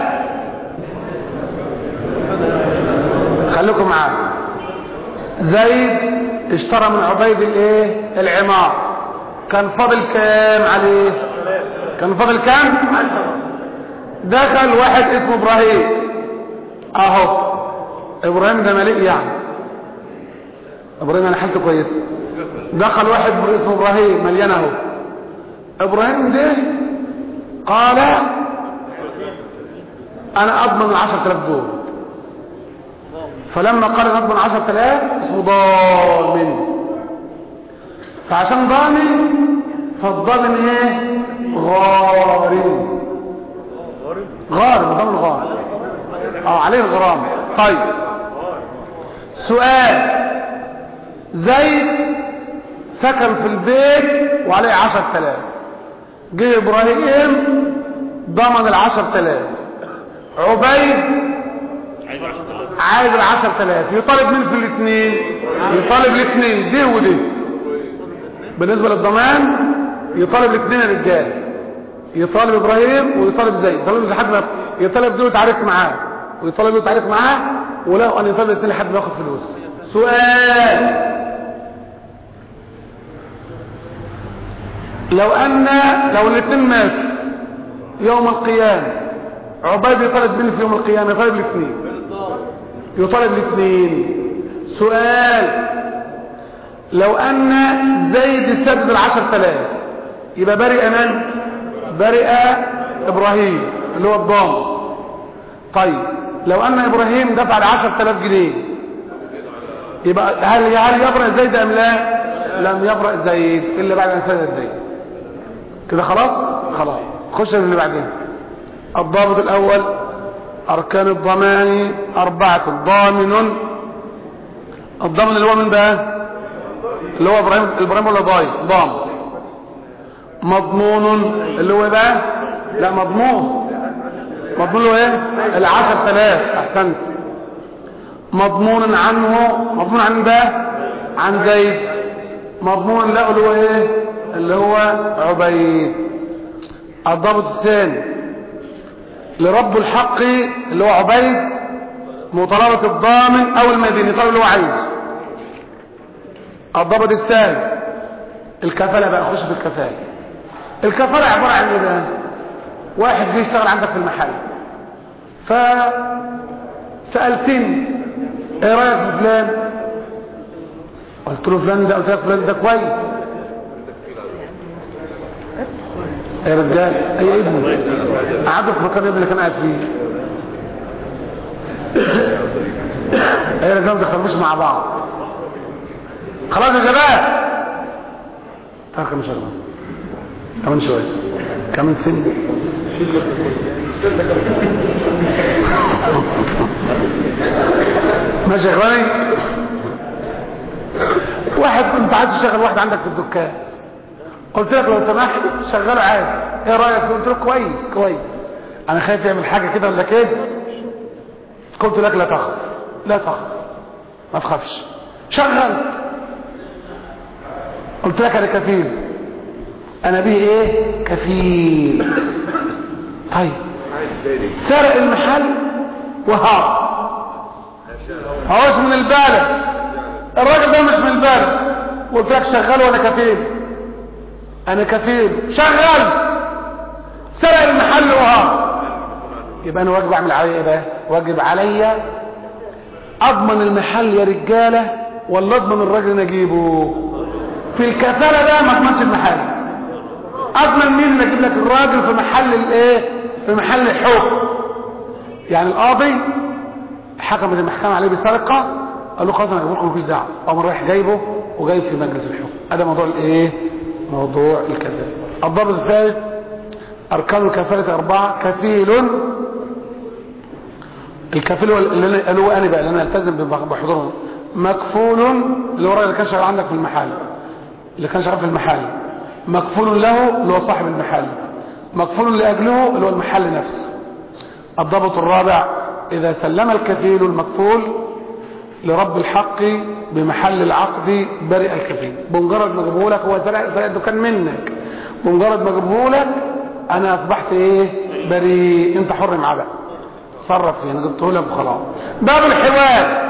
خليكم معايا. زيد اشترى من عبيد العمار، كان فاضل كام عليه؟ كان فاضل كام؟ دخل واحد اسمه ابراهيم، اهو ابراهيم ده مليء يعني، ابراهيم انا حالته كويسه. دخل واحد اسمه ابراهيم مليان اهو. ابراهيم ده قال انا اضمن 10,000 دول. فلما قال نضمن 10,000 اسمه ضامن. فعشان ضامن فالضامن غارم. ضامن غارم عليه الغرام. طيب سؤال، زيد سكن في البيت وعليه 10,000. جه ابراهيم ضمن 10,000. عبيد عايز 10,000. يطالب مين في الاثنين؟ يطالب الاثنين، دي ودي. بالنسبة للضمان يطالب الاثنين الرجال، يطالب ابراهيم ويطالب زيد. يطالب لحد ما يطالب دول يتعارك معاه، ويطالب دول يتعارك معاه، ولو ان يطالب الاثنين لحد ما ياخد فلوس. سؤال، لو الاثنين ماتوا يوم القيامة، عبيد يطالب مين في يوم القيامة؟ يطالب الاثنين. يطالب الاثنين. سؤال، لو ان زيد سدد 10,000 يبقى برئ من؟ برئ ابراهيم اللي هو الضامن. طيب لو ان ابراهيم دفع 10,000 جنيه يبقى هل يبرأ زيد ام لا؟ لم يبرأ زيد الا بعد ان سدد زيد. كده خلاص. خش اللي بعدين. الضابط الاول، اركان الضمان 4. ضامن، الضامن اللي هو من بقى؟ اللي هو ابراهيم ولا ضامن. مضمون اللي هو بقى؟ لا مضمون اللي هو 10,000. احسنت. مضمون عن بقى؟ عن زيد. مضمون له اللي هو اللي هو عبيد. الضابط الثاني، لرب الحق اللي هو عبيد مطالبة الضامن او المدين، يطلب اللي هو عايزه. الضابط الثالث الكفالة بقى. خش في الكفالة. الكفالة عبارة عن ايه بقى؟ واحد بيشتغل عندك في المحل، فسألتني ايه رأيك في فلان؟ قلت له فلان ده، قلت لك فلان ده كويس. يا رجال اي ابني قعدوا في مكان ابني اللي كان قاعد فيه. اي رجال ما تخرجوش مع بعض. خلاص يا شباب تعال كمان شغله كمان شويه كمان سن. ماشي يا اخواني. واحد انت عايز تشغل واحد عندك في الدكان، قلت لك لو سمحت شغله عادي، ايه رايك؟ قلت له كويس كويس، انا خايف يعمل حاجه كده ولا كده. قلت لك لا تخف لا تخف ما تخافش، شغل. قلت لك انا كفيل، انا به ايه؟ كفيل. طيب سرق المحل وهرب، هوش من البلد، الراجل ده مش من البلد. قلت لك شغله وانا كفيل، انا كفيل، شغل. سرق المحل وهرب، يبقى انا واجب اعمل عليه ايه بقى؟ واجب عليا اضمن المحل يا رجاله ولا اضمن الراجل اللي اجيبه؟ في الكفاله ده ما اضمنش المحل. اضمن مين اللي اجيب لك الراجل في محل الايه؟ في محل الحكم. يعني القاضي حكمت المحكمه عليه بسرقه، قال له خلاص انا هجيب لكم مفيش دعوه، قام رايح جايبه وجايب في مجلس الحكم. هذا موضوع الايه؟ موضوع الكفاله. الضابط الثالث اركان الكفاله 4. كفيل، الكفيل اللي هو انا بقى اللي انا التزم بحضوره. مكفول اللي هو الراجل اللي كان شغال عندك في المحل، اللي كان شغال في المحل. مكفول له اللي هو صاحب المحل. مكفول لاجله اللي هو المحل نفسه. الضابط الرابع اذا سلم الكفيل المكفول لرب الحق بمحل العقد برئ الكفيل. بمجرد ما جابه لك، هو سرق الدكان منك، بمجرد ما جابه لك انا اصبحت ايه؟ بريء، انت حر معاه بقى، تصرف فيه، انا جبته لك وخلاص. باب الحوار.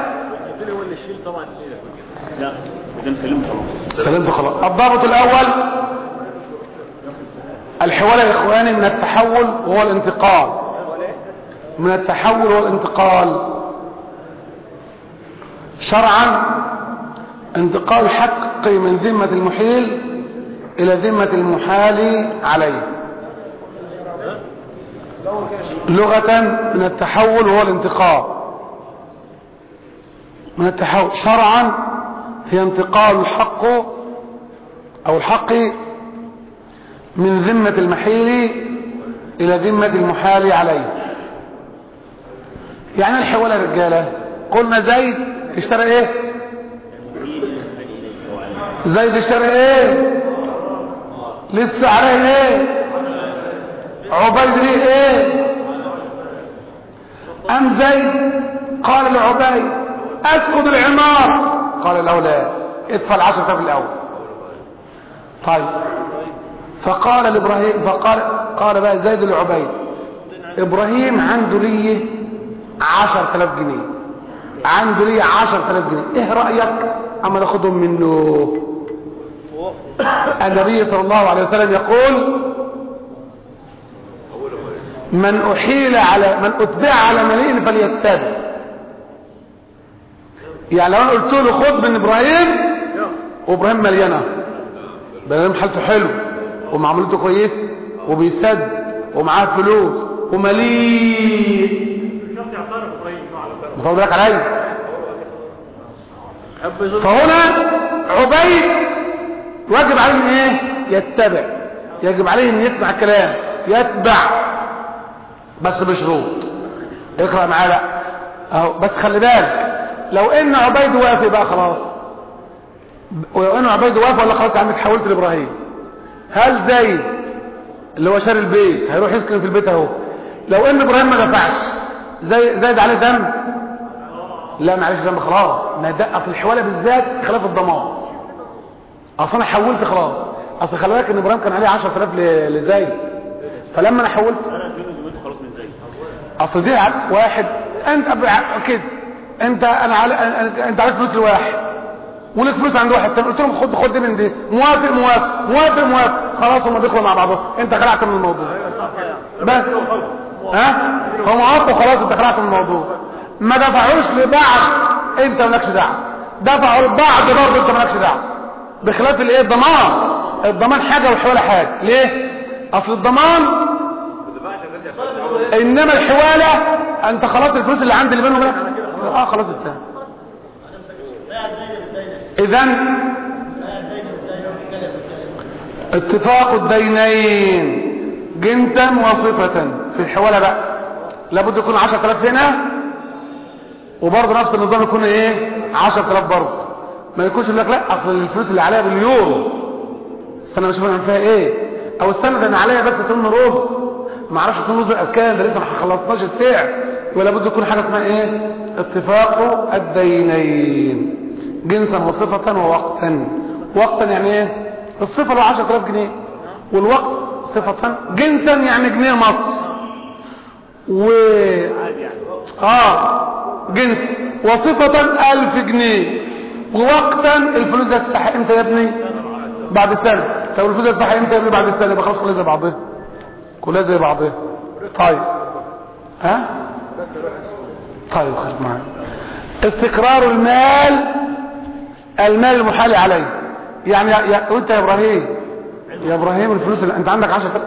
لا اذا سلمت خلاص. الضابط الاول الحوار يا اخواني من التحول وهو الانتقال. من التحول والانتقال شرعا انتقال الحق من ذمة المحيل الى ذمة المحال عليه. لغة من التحول وهو الانتقال. من التحول شرعا هي انتقال الحق او الحق من ذمة المحيل الى ذمة المحال عليه. يعني الحوالة يا رجالة، قلنا زيد اشترى ايه؟ زيد اشترى ايه؟ لسه عليه ايه؟ عبيد ليه ايه؟ ام زيد قال لعبيد اسكت العمار، قال له لا ادفع 10,000 الاول. طيب فقال لابراهيم، قال بقى زيد لعبيد ابراهيم عنده ليه 10,000 جنيه، عنده ليه 10,000 جنيه، ايه رأيك اما ناخدهم منه؟ النبي صلى الله عليه وسلم يقول من اتبع على مليء فليتبع. يعني لو انا قلت له خد من ابراهيم وابراهيم مليانه، ابراهيم حالته حلو ومعاملته كويس وبيسد ومعاه فلوس ومليء، مفضل بالك علي. فهنا عبيد واجب عليه ان ايه؟ يتبع، يجب عليه ان يسمع الكلام، يتبع بس بشروط. اقرأ معاه بقى اهو، بس خلي بالك لو ان عبيد وافق بقى خلاص، ولو ان عبيد وافق ولا خلاص يا عم اتحولت لابراهيم، هل زيد اللي هو شاري البيت هيروح يسكن في البيت اهو؟ لو ان ابراهيم ما دفعش زيد عليه ذنب؟ لا معلش ذنب خلاص. ما ده اصل الحواله بالذات خلاف الضمان، اصل انا حولت خلاص. اصل خلي بالك ان ابراهيم كان عليه 10,000 لزيد، فلما انا حولت اصل دي واحد انت كده انت انت عايز فلوس لواحد ولك فلوس عند واحد تاني، قلت لهم خد دي من دي، موافق موافق موافق موافق، خلاص هم دخلوا مع بعضهم، انت خلعت من الموضوع بس. ها هو موافق وخلاص انت خلعت من الموضوع. ما دفعوش لبعض انت مالكش دعوه، دفعوا لبعض برضه انت مالكش دعوه، بخلاف الايه؟ الضمان. الضمان حاجه والحواله حاجه. ليه؟ اصل الضمان انما الحوالة انت خلاص الفلوس اللي عند اللي بينه وبينك خلاص انتهى. اذن اتفاق الدينين جنسا وصفة في الحوالة بقى لابد يكون 10,000 هنا وبرضه نفس النظام يكون ايه 10,000 برضه ما يكونش يقول لك لا اصل الفلوس اللي عليها باليورو استنى اشوف انا فيها ايه او استنى ده انا عليها بس طن رز ما اعرفش طن رز بكام ده لسه ما خلصناش السعر ولا بد يكون حاجه اسمها ايه اتفاق الدينين جنسا وصفة ووقتا. وقتا يعني ايه الصفة له 10,000 جنيه والوقت صفة جنسا يعني جنيه مصر جنس وصفة 1000 جنيه ووقتا الفلوس ده تستحق امتى يا ابني بعد السنة. طب الفلوس ده تستحق امتى يا ابني بعد السنة يبقى خلاص كلها زي بعضها كلها زي بعضها. طيب طيب خد معايا استقرار المال المحال عليه يعني وانت يا ابراهيم الفلوس اللي انت عندك 10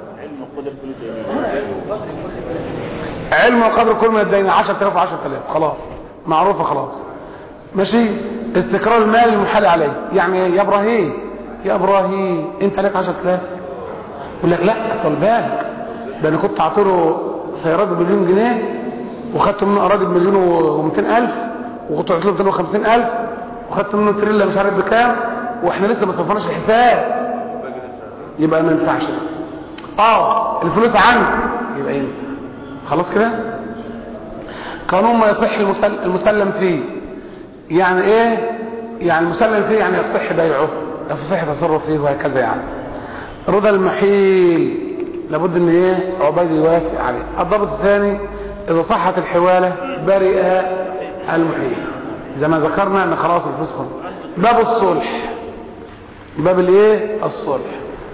علم وقدر كل من الدين 10,000 و10,000 خلاص معروفة خلاص ماشي. استقرار المال المحال عليه يعني يا ابراهيم انت لك 10,000 يقول لك لا طول بالك ده انا كنت اعطيله سيارات ب1,000,000 جنيه وخدت منه اراضي ب1,200,000 وكنت اعطيته 250,000 وخدت منه تريلا مش عارف بكام واحنا لسه ما صرفناش الحساب يبقى ما ينفعش. الفلوس عندي يبقى ينفع خلاص كده. قانون ما يصح المسلم فيه يعني ايه يعني المسلم فيه يعني يصح بيعه يصح تصرف فيه وهكذا يعني. رضا المحيل لابد ان ايه عبيد يوافق عليه. الضابط الثاني اذا صحت الحوالة برئ المحيل زي ما ذكرنا ان خلاص الفلوس خلص. باب الصلح باب الايه الصلح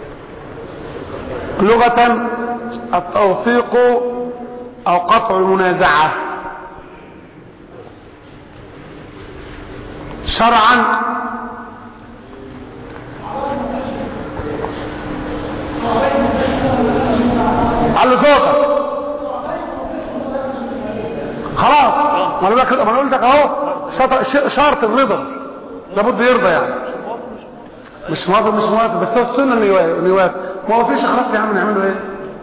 لغة التوفيق او قطع المنازعة شرعا على صوتك خلاص ما انا قلت لك اهو شرط الرضا لابد يرضى يعني مش موافق بس هو السنه انه يوافق ما هو فيش خلاص يا عم نعمله ايه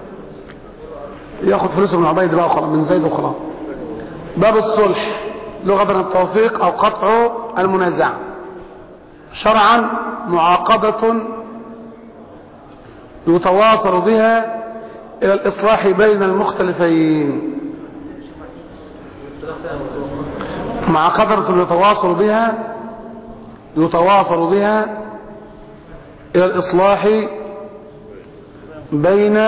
ياخد فلوسه من عبيد بقى وخلاص من زيد وخلاص. باب الصلح لغة التوفيق او قطع المنازعة شرعا معاقدة يتواصل بها الى الاصلاح بين المختلفين معاقدة يتواصل بها الى الاصلاح بين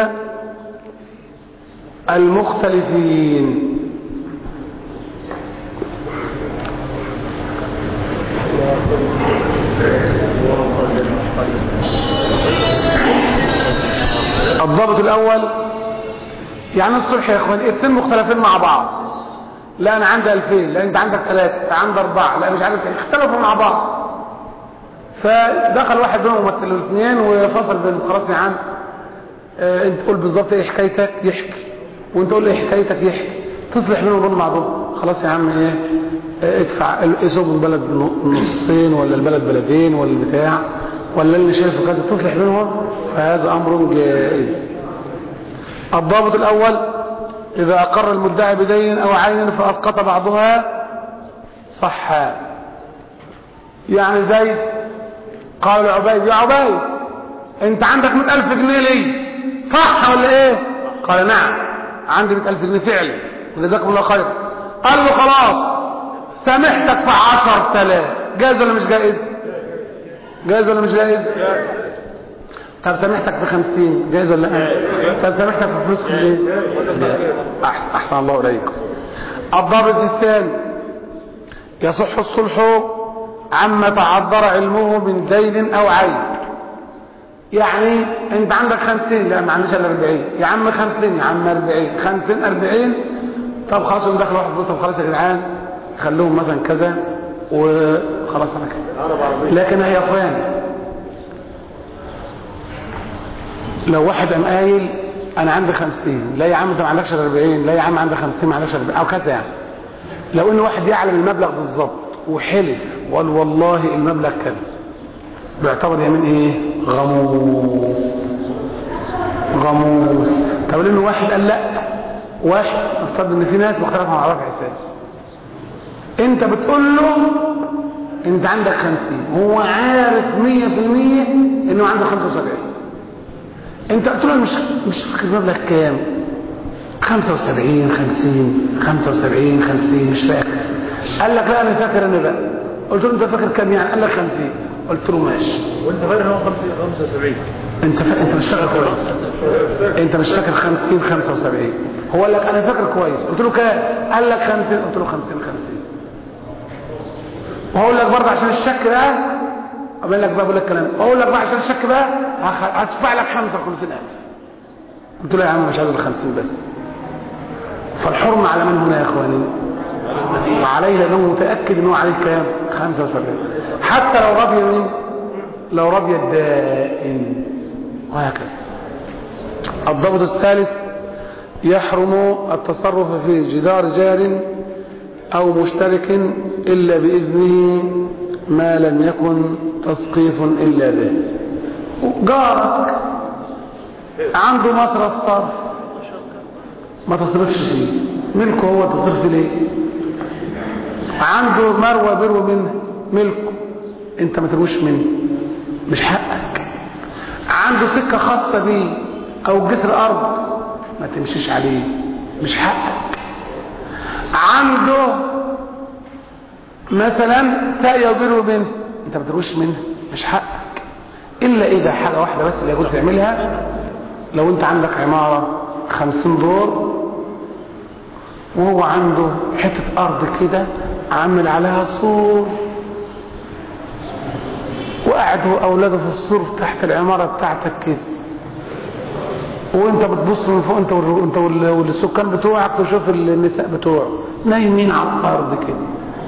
المختلفين. الضابط الاول يعني الصلح يا اخوان اثنين مختلفين مع بعض لا انا عندي 2000 لا انت عندك 3 عندي 4 لا مش عارف اختلفوا مع بعض فدخل واحد منهم الاثنين وفصل بينهم خلاص يا عم انت تقول بالظبط ايه حكايتك يحكي وانت تقول ايه حكايتك يحكي تصلح بينهم وبين بعضهم خلاص يا عم ايه ادفع اسم البلد نصين ولا البلد بلدين ولا البتاع ولا اللي شايفه كذا تصلح بينهم فهذا امر جائز. الضابط الاول اذا اقر المدعي بدين او عين فاسقط بعضها صح. يعني زيد قال لعبيد يا عبيد انت عندك 100,000 جنيه ليه صح ولا ايه قال نعم عندي 100,000 جنيه فعلا وجزاكم الله خير. قال له خلاص سامحتك في 10,000 جائز ولا مش جائز جائز ولا مش جائز طب سامحتك في 50 جائز ولا ايه طب سامحتك في فلوس كليه احسن الله اليكم. الضابط الثاني يصح الصلح عما تعذر علمه من دين او عين. يعني انت عندك 50 لا ما عنديش الا 40 يا عم 50 يا عم 40 50 40 طب خلاص ندخل واحد فلوس طب خلاص يا جدعان خلوهم مثلا كذا وخلاص انا كده. لكن يا اخوان لو واحد قام قايل انا عندي 50، لا يا عم انت ما عندكش 40، لا يا عم عندي 50 ما عندكش 40 او كذا يعني. لو ان واحد يعلم المبلغ بالظبط وحلف وقال والله المبلغ كذا، بيعتبر يمين ايه؟ غموس. غموس. طب لانه واحد قال لا، واحد افترض ان في ناس مختلفه مع بعض حساب، انت بتقول له انت عندك 50، هو عارف 100% انه عنده 75، انت قلت له مش فاكر المبلغ كام، 75 50 75 50 مش فاكر، قال لك لا انا فاكر انا بقى، قلت له انت فاكر كام يعني، قال لك 50، قلت له ماشي وانت فاكر ان هو 75 انت مش فاكر كويس، انت مش فاكر 50 75، هو قال لك انا فاكر كويس، قلت له كام، قال لك 50، قلت له 50 50. وهقول لك برضه عشان الشك بقى، اقول لك بقى بقول لك كلام، اقول لك بقى عشان الشك بقى هدفع لك 55,000. قلت له يا عم مش عايز ال 50 بس. فالحرمه على من هنا يا اخواني؟ عليه، لانه متاكد انه عليه كام؟ 75، حتى لو رضي مين؟ لو رضي الدائن، وهكذا. الضبط الثالث: يحرم التصرف في جدار جار او مشترك الا باذنه ما لم يكن تسقيف الا به. جارك عنده مصرف صرف ما تصرفش فيه، ملكه هو، تصرف ليه؟ عنده مروه بيرو منه، ملكه، انت ما تروش منه، مش حقك. عنده سكه خاصه بيه او جسر ارض ما تمشيش عليه، مش حقك. عنده مثلا ساقيه وبيرو منه، انت ما تروش منه، مش حقك. الا اذا حاجه واحده بس اللي يجوز تعملها، لو انت عندك عماره 50 دور وهو عنده حته ارض كده عامل عليها سور، وقعد هو اولاده في السور تحت العماره بتاعتك كده، وانت بتبص من فوق انت والسكان بتوعك، وشوف النساء بتوعه نايمين على الارض كده،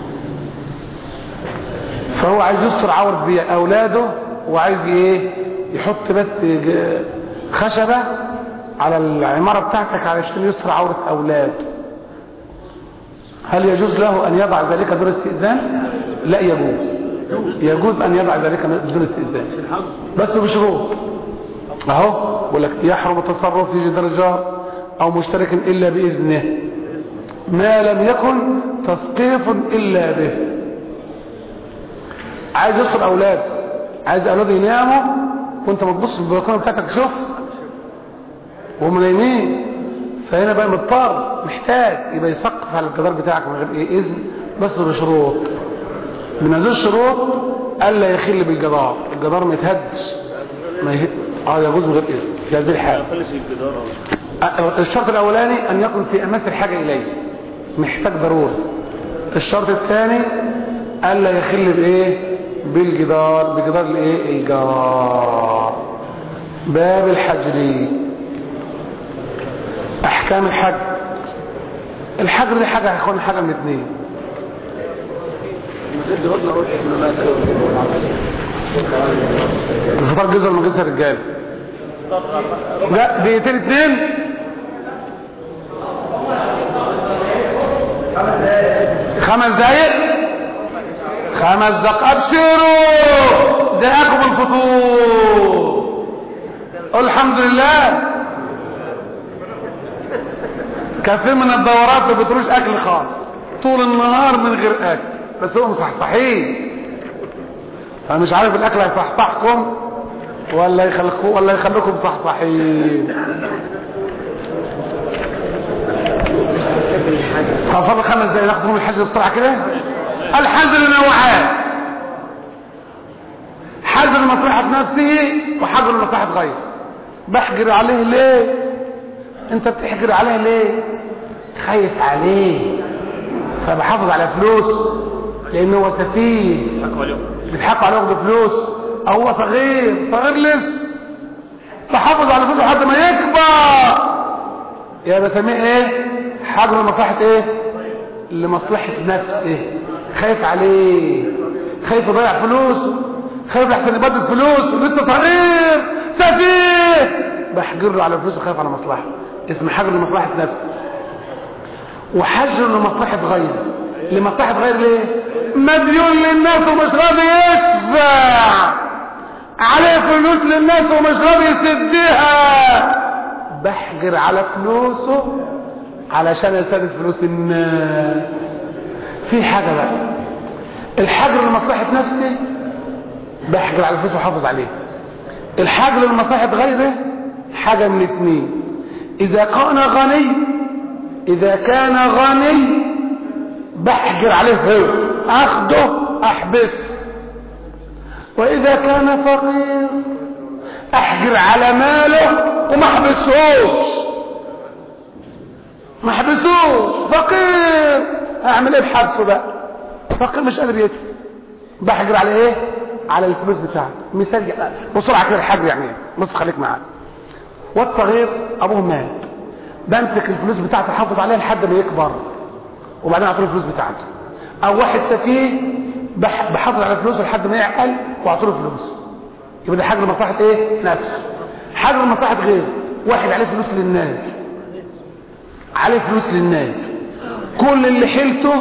فهو عايز يستر عورة بيه اولاده، وعايز ايه؟ يحط بس خشبه على العماره بتاعتك علشان يستر عوره اولاده. هل يجوز له ان يضع ذلك دون استئذان؟ لا يجوز. يجوز ان يضع ذلك دون استئذان بس بشروط. اهو بقول لك: يحرم التصرف في جدار جار او مشترك الا باذنه ما لم يكن تسقيف الا به. عايز يستر اولاده، عايز اولاده يناموا وانت ما تبص في البلكونه بتاعتك تشوف وهم نايمين، فهنا بقى مضطر محتاج يبقى يسقف على الجدار بتاعك من غير ايه اذن، بس بشروط. من هذه الشروط الا يخل بالجدار، الجدار ما يتهدش، ما يجوز من غير اذن في هذه الحاله. الشرط الاولاني ان يكن في امس الحاجه اليه، محتاج ضروري. الشرط الثاني الا يخل بايه؟ بالجدار، بجدار الايه؟ الجار. باب الحجر. احكام الحجر. الحجر دي حاجه هيكون حاجه من اثنين: الفطار جزء من جزء الرجال، لا دقيقتين اثنين، 5 دقايق، 5 دقائق. ابشروا جاءكم الفطور، الحمد لله. كثير من الدورات ما بتروش اكل خالص طول النهار من غير اكل، بس هم مصحصحين، فمش عارف الاكل هيصحصحكم ولا يخليكم صحصحين. فضل 5 دقايق ناخدهم الحجر بسرعه كده. الحجر نوعان: حجر لمصلحه نفسه وحجر لمصلحه غيره. بحجر عليه ليه؟ انت بتحجر عليه ليه؟ خايف عليه فبحافظ على فلوس، لانه هو سفيه بيضحكوا عليه ياخدوا فلوس، او هو صغير لسه، فحافظ على فلوسه لحد ما يكبر. يا بسميه ايه؟ حجر لمصلحه ايه؟ لمصلحه نفسه، خايف عليه، خايف يضيع فلوسه، خايف يحسن يبدل فلوسه، لسه صغير سفيه، بحجر له على فلوس وخايف على مصلحه، اسم حجر لمصلحه نفسي، وحجر لمصلحه غير. لمصلحه غير ليه؟ مديون للناس ومش راضي يدفع، عليه فلوس للناس ومش راضي يسدها، بحجر على فلوسه علشان يسدد فلوس الناس. في حاجه بقى، الحجر لمصلحه نفسه بحجر على الفلوس وحافظ عليه. الحجر لمصلحه غيره حاجه من اتنين، اذا كان غني بحجر عليه هو، اخده احبسه. واذا كان فقير احجر على ماله وما احبسوش. فقير اعمل ايه بحبسه بقى؟ فقير مش قادر يدفع، بحجر على ايه؟ على الفلوس بتاعته. مثال بسرعه كده الحجر يعني ايه؟ بص خليك معايا. واد صغير ابوه مات، بمسك الفلوس بتاعته احافظ عليها لحد ما يكبر وبعدين اعطيه الفلوس بتاعته. او واحد سفيه بحافظ على فلوسه لحد ما يعقل واعطيه فلوس. يبقى ده حجر لمصلحه ايه؟ نفسه. حجر لمصلحه غيره، واحد عليه فلوس للناس، كل اللي حيلته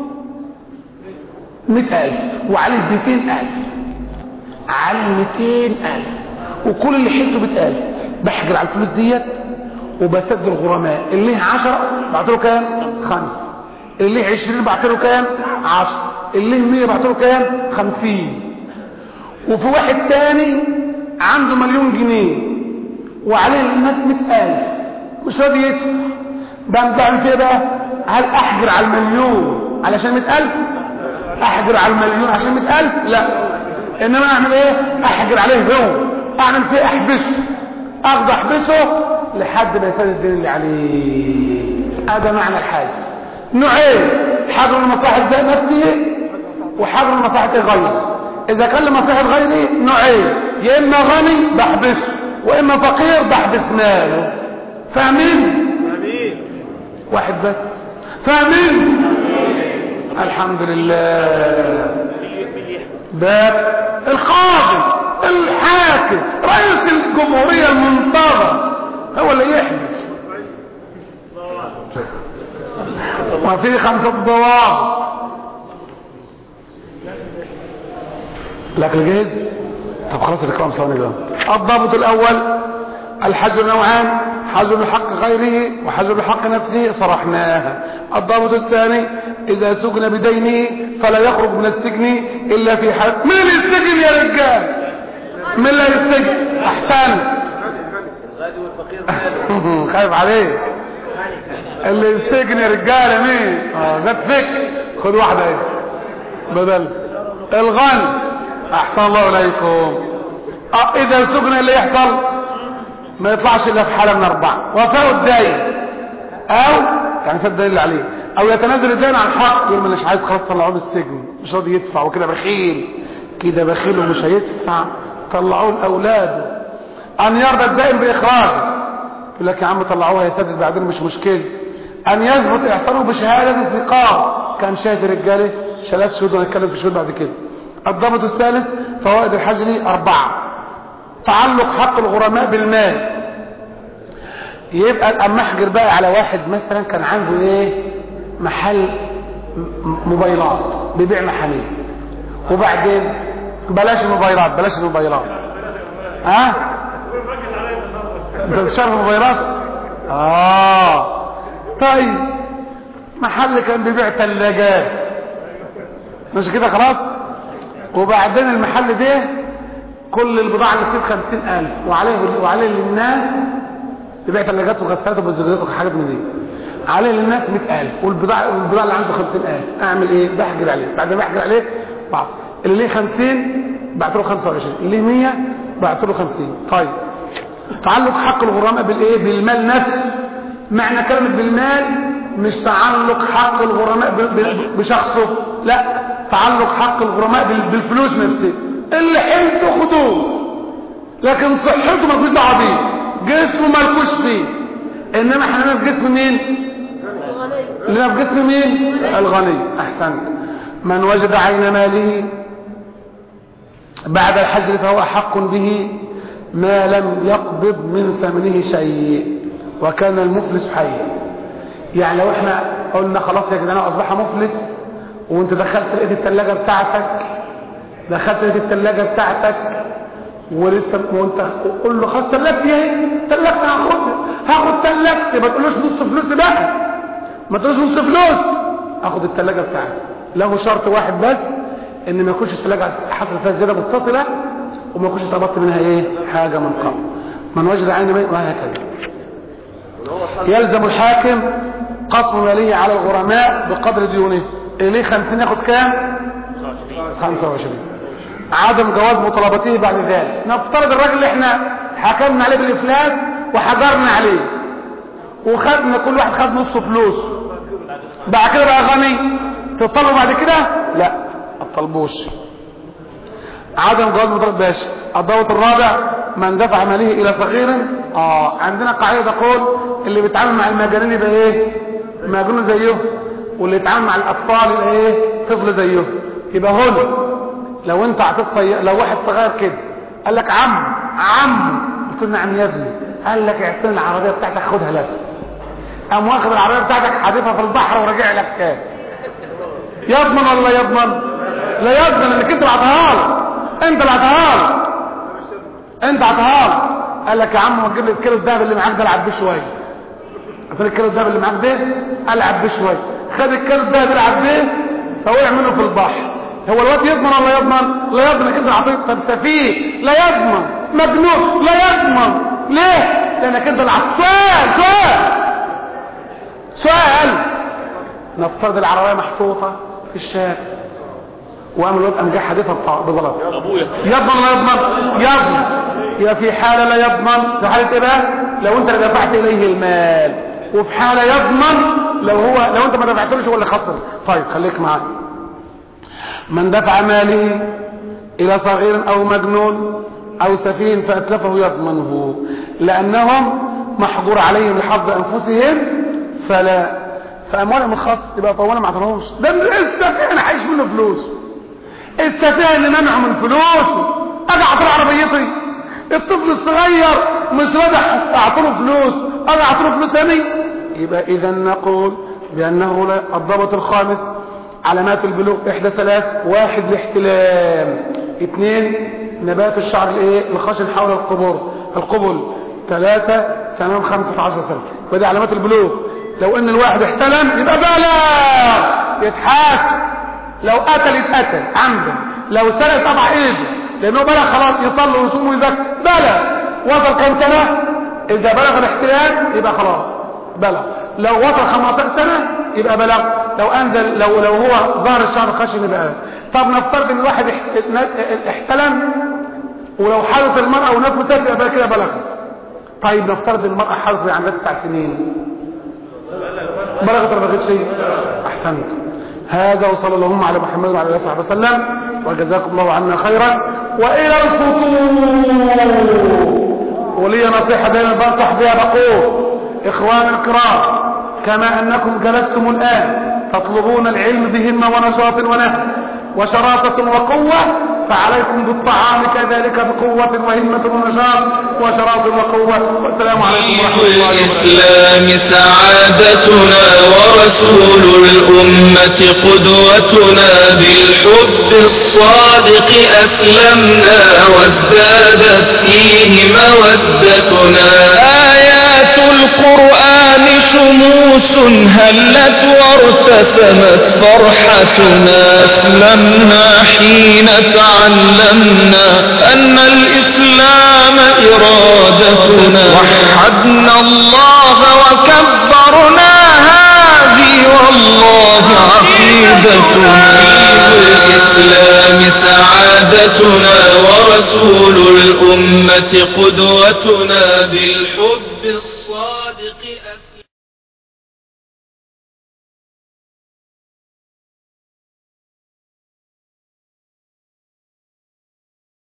100,000 وعليه 200,000، عليه 200,000 وكل اللي حيلته 100,000، بحجر على الفلوس ديت وبسد الغرماء. اللي ليه 10 بعت له كام؟ 5، اللي ليه 20 بعت له كام؟ 10، اللي ليه 100 بعت له كام؟ 50. وفي واحد تاني عنده 1,000,000 جنيه وعليه للناس 100,000 مش راضي يدفع، بعمل فيه بقى؟ هل احجر على 1,000,000 علشان 100,000؟ احجر على 1,000,000 عشان 100,000؟ لا، انما اعمل ايه؟ احجر عليه هو، اعمل فيه احبسه لحد ما يسدد الدين اللي عليه. هذا معنى الحاجة. نوعين، حجر لمصلحة نفسه وحجر لمصلحة غيره. اذا كان لمصلحة غيره نوعين، يا اما غني بحبسه واما فقير بحبس ماله. فاهمين؟ واحد بس فاهمين؟ الحمد لله. باب القاضي الحاكم رئيس الجمهورية المنتظر هو اللي يحبس، وفي 5 ضوابط. لكن جاهز؟ طب خلاص الكلام ثواني ده. الضابط الاول الحجر نوعان، حجر لحق غيره وحجر لحق نفسه، صرحناها. الضابط الثاني اذا سجن بدينه فلا يخرج من السجن الا في حد. من اللي يسجن يا رجال؟ من اللي يسجن؟ احسن خايف عليك. اللي يسجن يا رجال مين؟ ده فكر. خد واحده ايه بدل الغني. احسن الله اليكم. اذا سجن اللي يحصل ما يطلعش الا في حاله من 4: وفاء الدين، او يعني سد الدين اللي عليه، او يتنازل الدين عن حق، يقول مش عايز خلاص طلعوه من السجن مش راضي يدفع وكده بخيل ومش هيدفع، طلعوه لاولاده. ان يرضى الدائن باخراجه، يقول لك يا عم طلعوه هيسدد بعدين مش مشكله. ان يثبت احسانه بشهاده الثقات، كان شاهد رجاله شهادات شهود وهنتكلم في شهود بعد كده. الضابط الثالث فوائد الحجر 4: تعلق حق الغرماء بالمال. يبقى الأما احجر بقى على واحد مثلا كان عنده ايه؟ محل موبايلات بيبيع محاميل، وبعدين بلاش الموبايلات انت بتشرف الموبايلات؟ طيب محل كان بيبيع ثلاجات مش كده خلاص، وبعدين المحل ده كل البضاعة اللي فيه 50,000 وعليه للناس بيبيع ثلاجات وغسالات وبزجاجات وحاجات من دي، عليه للناس 100,000 والبضاعة اللي عنده 50,000. اعمل ايه؟ بحجر عليه. بعد ما بحجر عليه بعض اللي ليه 50 بعت له 25، اللي ليه 100 بعت له 50. طيب تعلق حق الغرماء بالايه؟ بالمال نفسه. معنى كلمة بالمال مش تعلق حق الغرماء بشخصه، لا، تعلق حق الغرماء بالفلوس نفسه. اللي حيلته خدوه، لكن صحته مالكوش دعوه بيه، جسمه مالكوش فيه. انما احنا في جسم مين؟ اللي في جسم مين؟ الغني. احسنت. من وجد عين ماله بعد الحجر فهو حق به ما لم يقبض من ثمنه شيء وكان المفلس حيا. يعني لو احنا قلنا خلاص يا جدعان اصبح مفلس، وانت دخلت لقيت الثلاجه بتاعتك ولسه وانت قول له خلاص ثلاجتي اهي، ثلاجتي هاخد ثلاجتي، ما تقولوش نص فلوسي بقى، ما تقولوش نص فلوس، اخد الثلاجه بتاعتي. له شرط واحد بس، ان ما يكونش الثلاجه حصل فيها زياده متصله وما يكونش طلبت منها ايه حاجه من قبل، من وجد عين وهكذا. يلزم الحاكم قسم ماليه على الغرماء بقدر ديونه. اليه 50 ياخد كام؟ 25. عدم جواز مطالبته بعد ذلك. نفترض الراجل اللي احنا حكمنا عليه بالافلاس وحجرنا عليه وخدنا كل واحد خد نص فلوس، بعد كده بقى غني، تطلبوا بعد كده؟ لا ما تطلبوش. عدم جواز مطالبة باشا. الضابط الرابع من دفع ماليه الى صغير. عندنا قاعده تقول اللي بيتعامل مع المجانين يبقى ايه؟ مجنون زيه، واللي يتعامل مع الاطفال يبقى ايه؟ طفل زيه. يبقى هنا لو انت اعطيت لو واحد صغير كده قال لك عم قلت له نعم يا ابني، قال لك اعطيني العربيه بتاعتك خدها لك، قام واخد العربيه بتاعتك حادفها في البحر وراجع لك كام؟ يضمن ولا لا يضمن؟ لا يضمن، انك انت اللي عطاها له، انت اللي عطاها له. قال لك يا عم ما تجيب لي الكيلو الذهب اللي معاك ده العب بيه شويه. قلت له الكيلو الذهب اللي معاك ده العب بيه شويه، خد الكيلو الذهب العب بيه فوقع منه في البحر. هو الواد يضمن ولا يضمن؟ لا يضمن، انك انت عطيت. طب سفيه لا يضمن، مجنون لا يضمن. ليه؟ لانك انت اللي عطيت. سؤال نفترض العربيه محطوطه في الشارع وقام الواد قام جاي حادفها بغلط، يضمن ولا يضمن؟ يضمن. يبقى في حاله لا يضمن. في حاله ايه بقى؟ لو انت اللي دفعت اليه المال. وفي حاله يضمن لو انت ما دفعتلوش هو اللي خسر. طيب خليك معايا. من دفع ماله الى صغير او مجنون او سفيه فاتلفه يضمنه، لانهم محجور عليهم لحظ انفسهم فلا فاموالهم الخاص يبقى طوانا ما اعطاهمش. ده السفيه انا عايش منه فلوس، السفيه اللي منعه من فلوسه اجي اعطيه عربيتي. الطفل الصغير مش راضي اعطيه فلوس اجي اعطيه فلوس ثاني. يبقى اذا نقول بانه لا. الضابط الخامس علامات البلوغ احدى ثلاث: واحد الاحتلام، اثنين نبات الشعر الخشن حول القبل، ثلاثة تمام 15 سنة. ودي علامات البلوغ. لو ان الواحد احتلم يبقى بلغ، يتحاسب. لو قتل يتقتل عمدا، لو سرق طبع ايده لانه بلغ خلاص يصلي ويصوم ويزكي. بلغ. وصل كم سنة؟ اذا بلغ الاحتلام يبقى خلاص بلغ. لو وصل 15 سنة يبقى بلغ. لو انزل لو هو ظهر الشعر الخشن يبقى. طب نفترض ان الواحد احتلم ولو حدث المرأة ونفسها يبقى كده بلغ. طيب نفترض المرأة حدث عندها 9 سنين بلغت ولا بلغتش؟ احسنت. هذا وصلى اللهم على محمد وعلى اله وصحبه وسلم، وجزاكم الله عنا خيرا. والى الفطور. ولي نصيحه دائما بنصح بها بقول: اخوان الكرام، كما انكم جلستم الان تطلبون العلم بهمه ونشاط ونفع وشراسه وقوه، فعليكم بالطعام كذلك بقوة وهمة ونشاط وشراسة وقوة. والسلام عليكم ورحمة الله وبركاته. الإسلام سعادتنا ورسول الأمة قدوتنا، بالحب الصادق أسلمنا وازدادت فيه مودتنا. آيات القرآن شموس هلت وارتسمت فرحتنا، أسلمنا حين تعلمنا أن الإسلام إرادتنا، وحدنا الله وكبرنا هذه والله عقيدتنا. الإسلام سعادتنا ورسول الأمة قدوتنا، بالحب الصادق